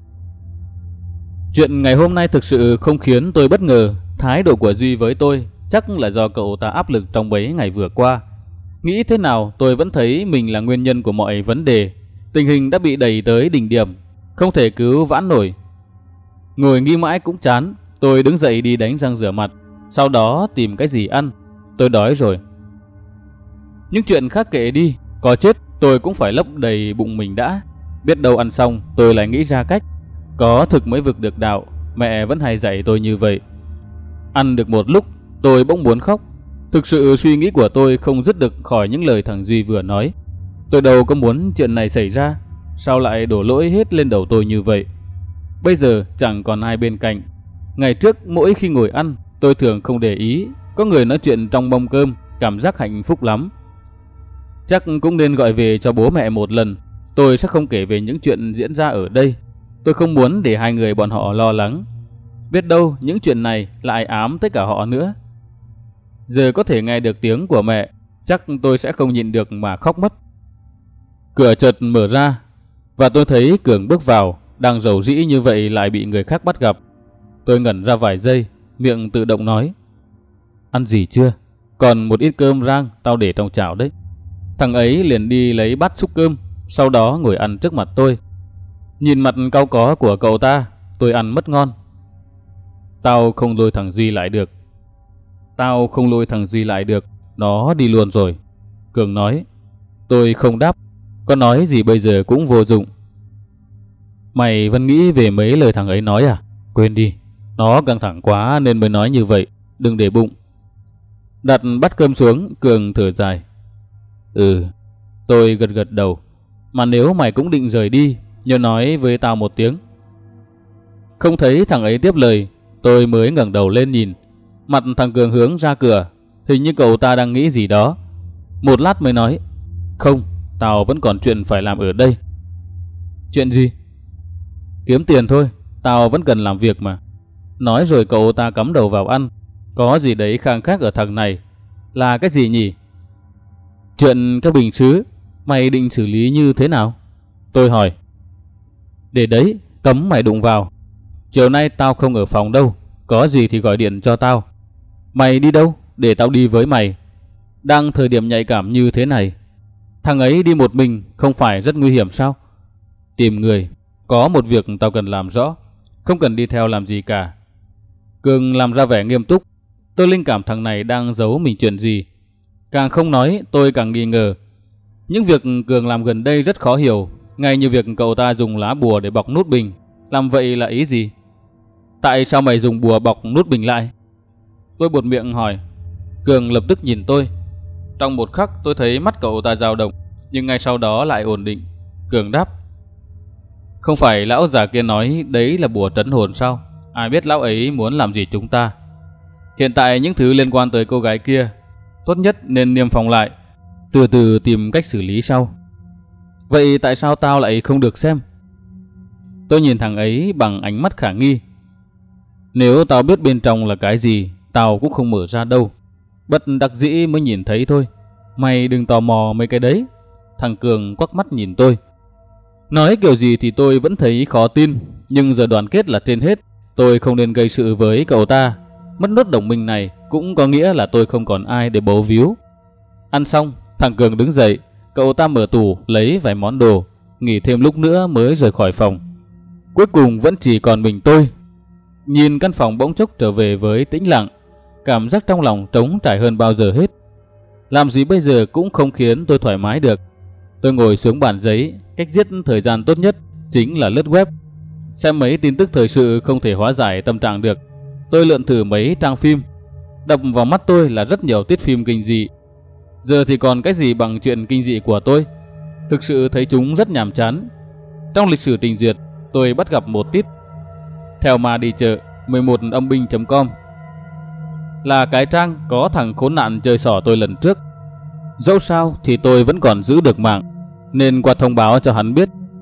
Chuyện ngày hôm nay thực sự không khiến tôi bất ngờ. Thái độ của Duy với tôi chắc là do cậu ta áp lực trong mấy ngày vừa qua. Nghĩ thế nào tôi vẫn thấy mình là nguyên nhân của mọi vấn đề. Tình hình đã bị đẩy tới đỉnh điểm, không thể cứu vãn nổi. Ngồi nghĩ mãi cũng chán, tôi đứng dậy đi đánh răng rửa mặt, sau đó tìm cái gì ăn. Tôi đói rồi. Những chuyện khác kệ đi, có chết tôi cũng phải lấp đầy bụng mình đã. Biết đâu ăn xong tôi lại nghĩ ra cách. Có thực mới vực được đạo, mẹ vẫn hay dạy tôi như vậy. Ăn được một lúc tôi bỗng muốn khóc. Thực sự suy nghĩ của tôi không dứt được khỏi những lời thằng Duy vừa nói. Tôi đâu có muốn chuyện này xảy ra, sao lại đổ lỗi hết lên đầu tôi như vậy. Bây giờ chẳng còn ai bên cạnh. Ngày trước mỗi khi ngồi ăn, tôi thường không để ý có người nói chuyện trong mâm cơm, cảm giác hạnh phúc lắm. Chắc cũng nên gọi về cho bố mẹ một lần. Tôi sẽ không kể về những chuyện diễn ra ở đây. Tôi không muốn để hai người bọn họ lo lắng. Biết đâu những chuyện này lại ám tất cả họ nữa. Giờ có thể nghe được tiếng của mẹ, chắc tôi sẽ không nhịn được mà khóc mất. Cửa chợt mở ra và tôi thấy Cường bước vào, đang rầu rĩ như vậy lại bị người khác bắt gặp. Tôi ngẩn ra vài giây, miệng tự động nói: ăn gì chưa? Còn một ít cơm rang tao để trong chảo đấy. Thằng ấy liền đi lấy bát xúc cơm, sau đó ngồi ăn trước mặt tôi. Nhìn mặt cau có của cậu ta, tôi ăn mất ngon. Tao không lôi thằng Duy lại được. Tao không lôi thằng Duy lại được, nó đi luôn rồi. Cường nói. Tôi không đáp, có nói gì bây giờ cũng vô dụng. Mày vẫn nghĩ về mấy lời thằng ấy nói à? Quên đi, nó căng thẳng quá nên mới nói như vậy, đừng để bụng. Đặt bát cơm xuống, Cường thở dài. Tôi gật gật đầu. Mà nếu mày cũng định rời đi, nhớ nói với tao một tiếng. Không thấy thằng ấy tiếp lời, tôi mới ngẩng đầu lên nhìn. Mặt thằng Cường hướng ra cửa, hình như cậu ta đang nghĩ gì đó. Một lát mới nói: không, tao vẫn còn chuyện phải làm ở đây. Chuyện gì? Kiếm tiền thôi, tao vẫn cần làm việc mà. Nói rồi cậu ta cắm đầu vào ăn. Có gì đấy khang khác ở thằng này. Là cái gì nhỉ? Chuyện các bình sứ, mày định xử lý như thế nào? Tôi hỏi. Để đấy, cấm mày đụng vào. Chiều nay tao không ở phòng đâu, có gì thì gọi điện cho tao. Mày đi đâu? Để tao đi với mày. Đang thời điểm nhạy cảm như thế này. Thằng ấy đi một mình không phải rất nguy hiểm sao? Tìm người, có một việc tao cần làm rõ, không cần đi theo làm gì cả. Cường làm ra vẻ nghiêm túc. Tôi linh cảm thằng này đang giấu mình chuyện gì. Càng không nói tôi càng nghi ngờ. Những việc Cường làm gần đây rất khó hiểu. Ngay như việc cậu ta dùng lá bùa để bọc nút bình. Làm vậy là ý gì? Tại sao mày dùng bùa bọc nút bình lại? Tôi buột miệng hỏi. Cường lập tức nhìn tôi. Trong một khắc tôi thấy mắt cậu ta dao động, nhưng ngay sau đó lại ổn định. Cường đáp. Không phải lão già kia nói đấy là bùa trấn hồn sao? Ai biết lão ấy muốn làm gì chúng ta. Hiện tại những thứ liên quan tới cô gái kia tốt nhất nên niêm phong lại, từ từ tìm cách xử lý sau. Vậy tại sao tao lại không được xem? Tôi nhìn thằng ấy bằng ánh mắt khả nghi. Nếu tao biết bên trong là cái gì, tao cũng không mở ra đâu. Bất đắc dĩ mới nhìn thấy thôi. Mày đừng tò mò mấy cái đấy. Thằng Cường quắc mắt nhìn tôi. Nói kiểu gì thì tôi vẫn thấy khó tin, nhưng giờ đoàn kết là trên hết. Tôi không nên gây sự với cậu ta. Mất nốt đồng minh này cũng có nghĩa là tôi không còn ai để bấu víu. Ăn xong, thằng Cường đứng dậy. Cậu ta mở tủ lấy vài món đồ, nghỉ thêm lúc nữa mới rời khỏi phòng. Cuối cùng vẫn chỉ còn mình tôi. Nhìn căn phòng bỗng chốc trở về với tĩnh lặng. Cảm giác trong lòng trống trải hơn bao giờ hết. Làm gì bây giờ cũng không khiến tôi thoải mái được. Tôi ngồi xuống bàn giấy. Cách giết thời gian tốt nhất chính là lướt web. Xem mấy tin tức thời sự không thể hóa giải tâm trạng được. Tôi lượn thử mấy trang phim. Đập vào mắt tôi là rất nhiều tiết phim kinh dị. Giờ thì còn cái gì bằng chuyện kinh dị của tôi. Thực sự thấy chúng rất nhàm chán. Trong lịch sử trình duyệt, tôi bắt gặp một tít. Theo ma đi chợ 11âm binh.com, là cái trang có thằng khốn nạn chơi xỏ tôi lần trước. Dẫu sao thì tôi vẫn còn giữ được mạng, nên qua thông báo cho hắn biết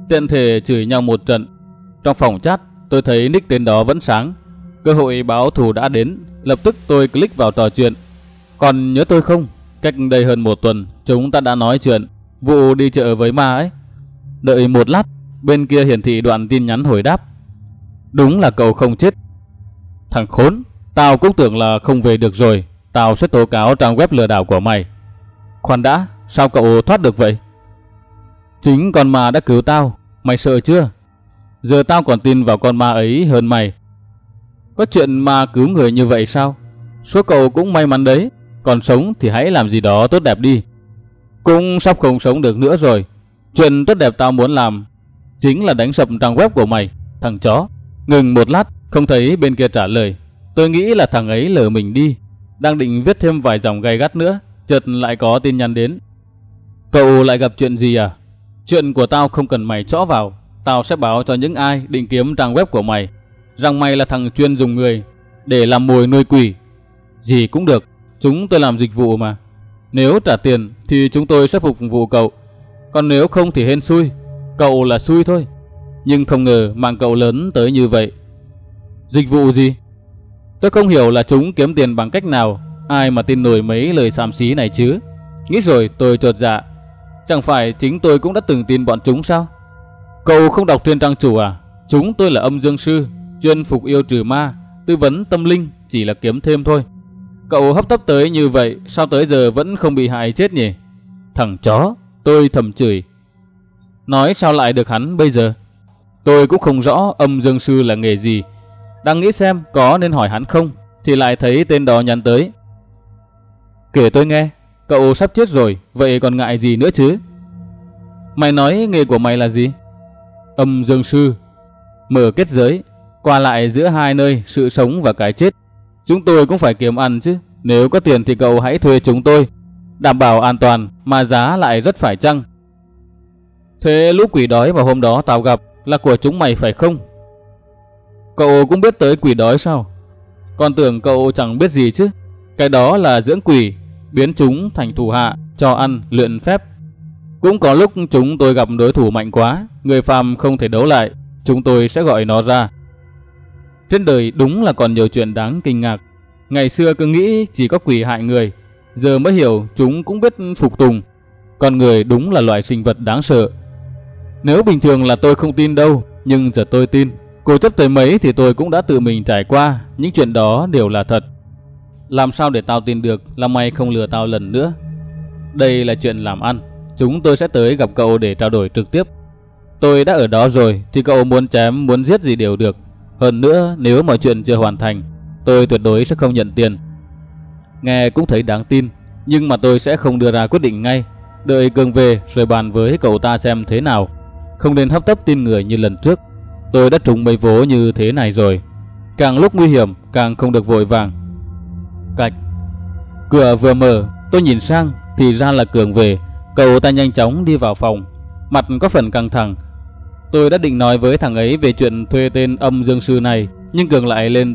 tiện thể chửi nhau một trận. Trong phòng chat, tôi thấy nick tên đó vẫn sáng. Cơ hội báo thù đã đến, lập tức tôi click vào trò chuyện. Còn nhớ tôi không? Cách đây hơn một tuần, chúng ta đã nói chuyện vụ đi chợ với ma ấy. Đợi một lát, bên kia hiển thị đoạn tin nhắn hồi đáp. Đúng là cậu không chết. Thằng khốn, tao cũng tưởng là không về được rồi. Tao sẽ tố cáo trang web lừa đảo của mày. Khoan đã, sao cậu thoát được vậy? Chính con ma đã cứu tao, mày sợ chưa? Giờ tao còn tin vào con ma ấy hơn mày. Có chuyện ma cứu người như vậy sao? Số cậu cũng may mắn đấy. Còn sống thì hãy làm gì đó tốt đẹp đi. Cũng sắp không sống được nữa rồi. Chuyện tốt đẹp tao muốn làm chính là đánh sập trang web của mày, thằng chó. Ngừng một lát, không thấy bên kia trả lời. Tôi nghĩ là thằng ấy lờ mình đi. Đang định viết thêm vài dòng gay gắt nữa, chợt lại có tin nhắn đến. Cậu lại gặp chuyện gì à? Chuyện của tao không cần mày chõ vào. Tao sẽ báo cho những ai định kiếm trang web của mày rằng mày là thằng chuyên dùng người để làm mồi nuôi quỷ. Gì cũng được, chúng tôi làm dịch vụ mà. Nếu trả tiền thì chúng tôi sẽ phục vụ cậu. Còn nếu không thì hên xui. Cậu là xui thôi. Nhưng không ngờ mạng cậu lớn tới như vậy. Dịch vụ gì? Tôi không hiểu là chúng kiếm tiền bằng cách nào. Ai mà tin nổi mấy lời xàm xí này chứ? Nghĩ rồi tôi chột dạ. Chẳng phải chính tôi cũng đã từng tin bọn chúng sao? Cậu không đọc trên trang chủ à? Chúng tôi là âm dương sư, chuyên phục yêu trừ ma, tư vấn tâm linh, chỉ là kiếm thêm thôi. Cậu hấp tấp tới như vậy, sao tới giờ vẫn không bị hại chết nhỉ? Thằng chó, tôi thầm chửi. Nói sao lại được hắn bây giờ? Tôi cũng không rõ âm dương sư là nghề gì. Đang nghĩ xem có nên hỏi hắn không, thì lại thấy tên đó nhắn tới. Kể tôi nghe, cậu sắp chết rồi, vậy còn ngại gì nữa chứ? Mày nói nghề của mày là gì? Âm dương sư, mở kết giới, qua lại giữa hai nơi sự sống và cái chết. Chúng tôi cũng phải kiếm ăn chứ. Nếu có tiền thì cậu hãy thuê chúng tôi, đảm bảo an toàn mà giá lại rất phải chăng. Thế lũ quỷ đói mà hôm đó tao gặp là của chúng mày phải không? Cậu cũng biết tới quỷ đói sao? Con tưởng cậu chẳng biết gì chứ. Cái đó là dưỡng quỷ, biến chúng thành thủ hạ, cho ăn, luyện phép. Cũng có lúc chúng tôi gặp đối thủ mạnh quá, người phàm không thể đấu lại, chúng tôi sẽ gọi nó ra. Trên đời đúng là còn nhiều chuyện đáng kinh ngạc. Ngày xưa cứ nghĩ chỉ có quỷ hại người, giờ mới hiểu chúng cũng biết phục tùng. Con người đúng là loại sinh vật đáng sợ. Nếu bình thường là tôi không tin đâu, nhưng giờ tôi tin. Cố chấp tới mấy thì tôi cũng đã tự mình trải qua, những chuyện đó đều là thật. Làm sao để tao tin được là mày không lừa tao lần nữa? Đây là chuyện làm ăn, chúng tôi sẽ tới gặp cậu để trao đổi trực tiếp. Tôi đã ở đó rồi thì cậu muốn chém muốn giết gì đều được. Hơn nữa nếu mọi chuyện chưa hoàn thành, tôi tuyệt đối sẽ không nhận tiền. Nghe cũng thấy đáng tin, nhưng mà tôi sẽ không đưa ra quyết định ngay. Đợi Cường về rồi bàn với cậu ta xem thế nào. Không nên hấp tấp tin người như lần trước. Tôi đã trúng mấy vố như thế này rồi. Càng lúc nguy hiểm càng không được vội vàng. Cạch. Cửa vừa mở, tôi nhìn sang thì ra là Cường về. Cậu ta nhanh chóng đi vào phòng, mặt có phần căng thẳng. Tôi đã định nói với thằng ấy về chuyện thuê tên âm dương sư này, nhưng Cường lại lên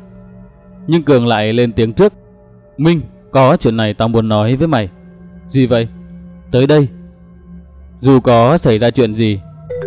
tiếng trước. Minh, có chuyện này tao muốn nói với mày. Gì vậy? Tới đây. Dù có xảy ra chuyện gì.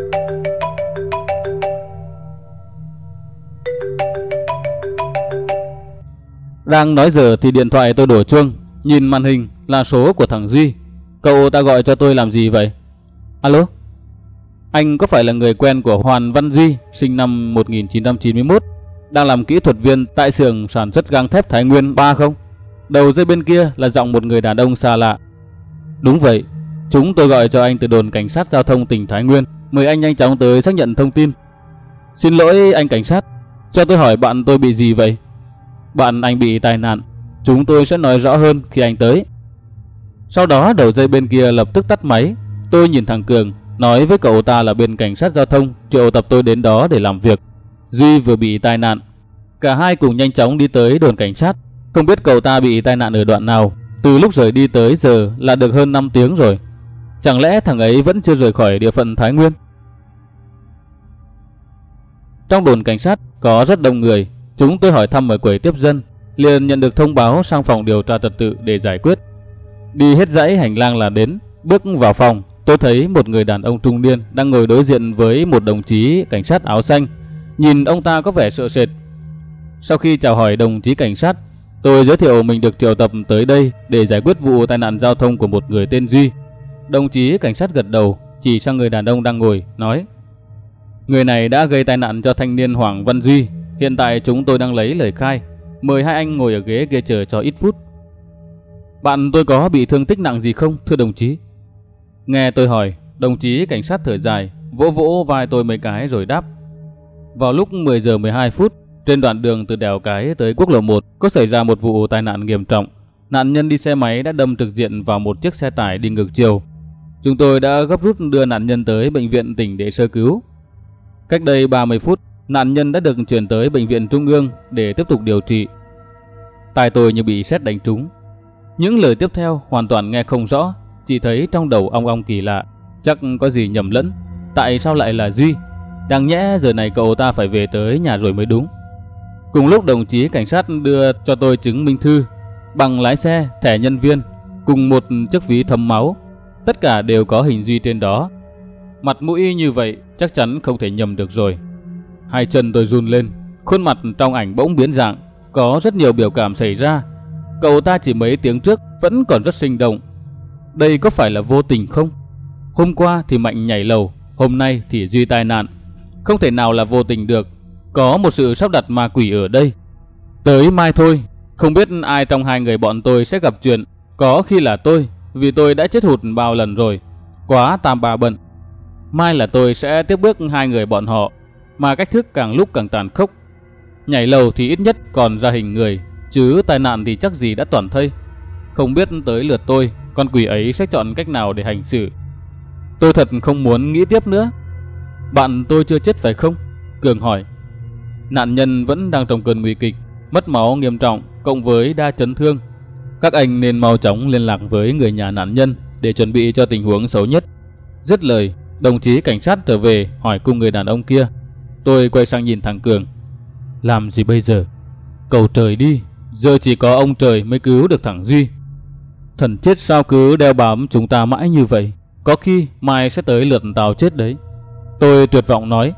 Đang nói giờ thì điện thoại tôi đổ chuông. Nhìn màn hình là số của thằng Duy. Cậu ta gọi cho tôi làm gì vậy? Alo? Anh có phải là người quen của Hoàn Văn Duy, sinh năm 1991, đang làm kỹ thuật viên tại xưởng sản xuất gang thép Thái Nguyên 3 không? Đầu dây bên kia là giọng một người đàn ông xa lạ. Đúng vậy, chúng tôi gọi cho anh từ đồn cảnh sát giao thông tỉnh Thái Nguyên, mời anh nhanh chóng tới xác nhận thông tin. Xin lỗi anh cảnh sát, cho tôi hỏi bạn tôi bị gì vậy? Bạn anh bị tai nạn, chúng tôi sẽ nói rõ hơn khi anh tới. Sau đó đầu dây bên kia lập tức tắt máy. Tôi nhìn thằng Cường, nói với cậu ta là bên cảnh sát giao thông triệu tập tôi đến đó để làm việc. Duy vừa bị tai nạn. Cả hai cùng nhanh chóng đi tới đồn cảnh sát. Không biết cậu ta bị tai nạn ở đoạn nào. Từ lúc rời đi tới giờ là được hơn 5 tiếng rồi. Chẳng lẽ thằng ấy vẫn chưa rời khỏi địa phận Thái Nguyên? Trong đồn cảnh sát có rất đông người. Chúng tôi hỏi thăm ở quầy tiếp dân, liền nhận được thông báo sang phòng điều tra trật tự để giải quyết. Đi hết dãy hành lang là đến. Bước vào phòng, tôi thấy một người đàn ông trung niên đang ngồi đối diện với một đồng chí cảnh sát áo xanh. Nhìn ông ta có vẻ sợ sệt. Sau khi chào hỏi đồng chí cảnh sát, tôi giới thiệu mình được triệu tập tới đây để giải quyết vụ tai nạn giao thông của một người tên Duy. Đồng chí cảnh sát gật đầu, chỉ sang người đàn ông đang ngồi, nói: người này đã gây tai nạn cho thanh niên Hoàng Văn Duy. Hiện tại chúng tôi đang lấy lời khai. Mời hai anh ngồi ở ghế kia chờ cho ít phút. Bạn tôi có bị thương tích nặng gì không, thưa đồng chí? Nghe tôi hỏi, đồng chí cảnh sát thở dài, vỗ vỗ vai tôi mấy cái rồi đáp: vào lúc 10 giờ 12 phút, trên đoạn đường từ đèo Cái tới quốc lộ 1 có xảy ra một vụ tai nạn nghiêm trọng. Nạn nhân đi xe máy đã đâm trực diện vào một chiếc xe tải đi ngược chiều. Chúng tôi đã gấp rút đưa nạn nhân tới bệnh viện tỉnh để sơ cứu. Cách đây 30 phút, nạn nhân đã được chuyển tới bệnh viện Trung ương để tiếp tục điều trị. Tai tôi như bị sét đánh trúng. Những lời tiếp theo hoàn toàn nghe không rõ, chỉ thấy trong đầu ong ong kỳ lạ. Chắc có gì nhầm lẫn. Tại sao lại là Duy? Đáng nhẽ giờ này cậu ta phải về tới nhà rồi mới đúng. Cùng lúc đồng chí cảnh sát đưa cho tôi chứng minh thư, bằng lái xe, thẻ nhân viên cùng một chiếc ví thấm máu. Tất cả đều có hình Duy trên đó. Mặt mũi như vậy chắc chắn không thể nhầm được rồi. Hai chân tôi run lên, khuôn mặt trong ảnh bỗng biến dạng, có rất nhiều biểu cảm xảy ra. Cậu ta chỉ mấy tiếng trước vẫn còn rất sinh động. Đây có phải là vô tình không? Hôm qua thì Mạnh nhảy lầu, hôm nay thì Duy tai nạn. Không thể nào là vô tình được. Có một sự sắp đặt ma quỷ ở đây. Tới mai thôi, không biết ai trong hai người bọn tôi sẽ gặp chuyện. Có khi là tôi, vì tôi đã chết hụt bao lần rồi. Quá tam ba bận. Mai là tôi sẽ tiếp bước hai người bọn họ, mà cách thức càng lúc càng tàn khốc. Nhảy lầu thì ít nhất còn ra hình người, chứ tai nạn thì chắc gì đã toàn thây. Không biết tới lượt tôi, con quỷ ấy sẽ chọn cách nào để hành xử. Tôi thật không muốn nghĩ tiếp nữa. Bạn tôi chưa chết phải không? Cường hỏi. Nạn nhân vẫn đang trong cơn nguy kịch, mất máu nghiêm trọng cộng với đa chấn thương. Các anh nên mau chóng liên lạc với người nhà nạn nhân để chuẩn bị cho tình huống xấu nhất. Dứt lời, đồng chí cảnh sát trở về hỏi cùng người đàn ông kia. Tôi quay sang nhìn thằng Cường. Làm gì bây giờ? Cầu trời đi, giờ chỉ có ông trời mới cứu được thằng Duy. Thần chết sao cứ đeo bám chúng ta mãi như vậy? Có khi mai sẽ tới lượt tao chết đấy. Tôi tuyệt vọng nói.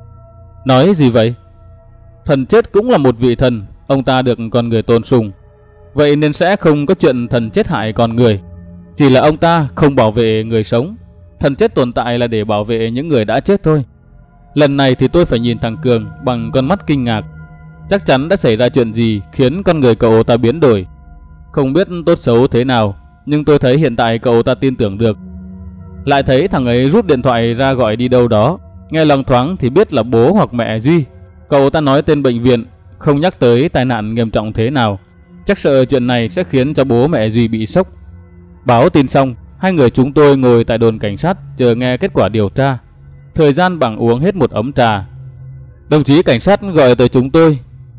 Nói gì vậy? Thần chết cũng là một vị thần, ông ta được con người tôn sùng. Vậy nên sẽ không có chuyện thần chết hại con người. Chỉ là ông ta không bảo vệ người sống. Thần chết tồn tại là để bảo vệ những người đã chết thôi. Lần này thì tôi phải nhìn thằng Cường bằng con mắt kinh ngạc. Chắc chắn đã xảy ra chuyện gì khiến con người cậu ta biến đổi. Không biết tốt xấu thế nào, nhưng tôi thấy hiện tại cậu ta tin tưởng được. Lại thấy thằng ấy rút điện thoại ra gọi đi đâu đó. Nghe loáng thoáng thì biết là bố hoặc mẹ Duy. Cậu ta nói tên bệnh viện, không nhắc tới tai nạn nghiêm trọng thế nào. Chắc sợ chuyện này sẽ khiến cho bố mẹ Duy bị sốc. Báo tin xong, hai người chúng tôi ngồi tại đồn cảnh sát chờ nghe kết quả điều tra. Thời gian bằng uống hết một ấm trà. Đồng chí cảnh sát gọi tới chúng tôi.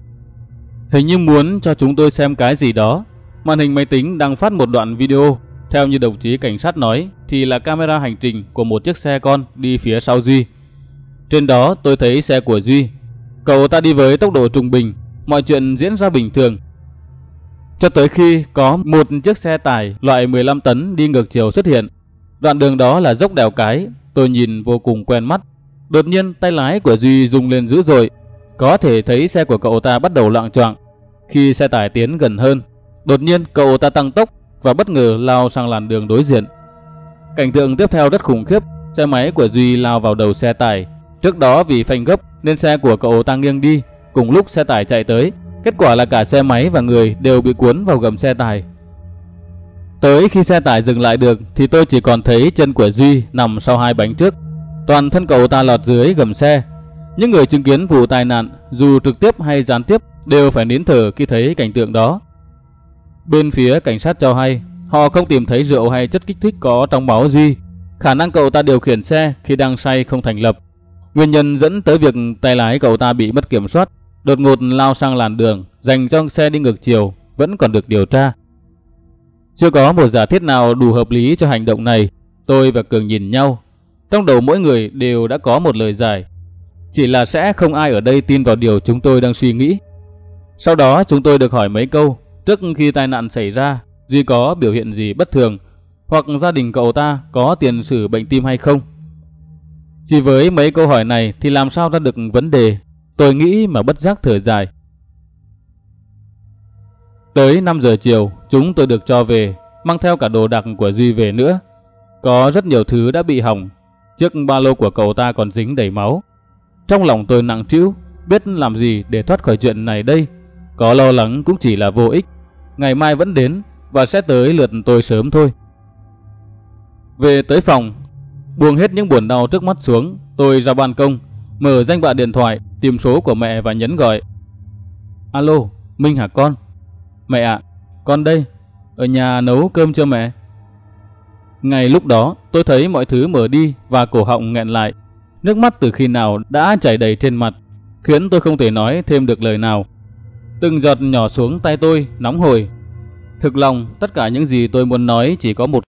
Hình như muốn cho chúng tôi xem cái gì đó. Màn hình máy tính đang phát một đoạn video. Theo như đồng chí cảnh sát nói thì là camera hành trình của một chiếc xe con đi phía sau Duy. Trên đó tôi thấy xe của Duy. Cậu ta đi với tốc độ trung bình, mọi chuyện diễn ra bình thường. Cho tới khi có một chiếc xe tải loại 15 tấn đi ngược chiều xuất hiện. Đoạn đường đó là dốc đèo Cái, tôi nhìn vô cùng quen mắt. Đột nhiên tay lái của Duy rung lên dữ dội. Có thể thấy xe của cậu ta bắt đầu loạng choạng. Khi xe tải tiến gần hơn, đột nhiên cậu ta tăng tốc và bất ngờ lao sang làn đường đối diện. Cảnh tượng tiếp theo rất khủng khiếp. Xe máy của Duy lao vào đầu xe tải. Trước đó vì phanh gấp nên xe của cậu ta nghiêng đi. Cùng lúc xe tải chạy tới, kết quả là cả xe máy và người đều bị cuốn vào gầm xe tải. Tới khi xe tải dừng lại được thì tôi chỉ còn thấy chân của Duy nằm sau hai bánh trước. Toàn thân cậu ta lọt dưới gầm xe. Những người chứng kiến vụ tai nạn, dù trực tiếp hay gián tiếp, đều phải nín thở khi thấy cảnh tượng đó. Bên phía cảnh sát cho hay, họ không tìm thấy rượu hay chất kích thích có trong máu Duy. Khả năng cậu ta điều khiển xe khi đang say không thành lập. Nguyên nhân dẫn tới việc tay lái cậu ta bị mất kiểm soát, đột ngột lao sang làn đường dành cho xe đi ngược chiều vẫn còn được điều tra. Chưa có một giả thiết nào đủ hợp lý cho hành động này. Tôi và Cường nhìn nhau. Trong đầu mỗi người đều đã có một lời giải. Chỉ là sẽ không ai ở đây tin vào điều chúng tôi đang suy nghĩ. Sau đó chúng tôi được hỏi mấy câu. Trước khi tai nạn xảy ra, Duy có biểu hiện gì bất thường? hoặc gia đình cậu ta có tiền sử bệnh tim hay không. Chỉ với mấy câu hỏi này thì làm sao ra được vấn đề, tôi nghĩ mà bất giác thở dài. Tới 5 giờ chiều, chúng tôi được cho về, mang theo cả đồ đạc của Duy về nữa. Có rất nhiều thứ đã bị hỏng, chiếc ba lô của cậu ta còn dính đầy máu. Trong lòng tôi nặng trĩu, biết làm gì để thoát khỏi chuyện này đây. Có lo lắng cũng chỉ là vô ích. Ngày mai vẫn đến và sẽ tới lượt tôi sớm thôi. Về tới phòng, buông hết những buồn đau trước mắt xuống, tôi ra ban công, mở danh bạ điện thoại, tìm số của mẹ và nhấn gọi. Alo, Minh hả con? Mẹ ạ, con đây, ở nhà nấu cơm chưa mẹ? Ngay lúc đó, tôi thấy mọi thứ mở đi và cổ họng nghẹn lại. Nước mắt từ khi nào đã chảy đầy trên mặt, khiến tôi không thể nói thêm được lời nào. Từng giọt nhỏ xuống tay tôi, nóng hổi. Thực lòng, tất cả những gì tôi muốn nói chỉ có một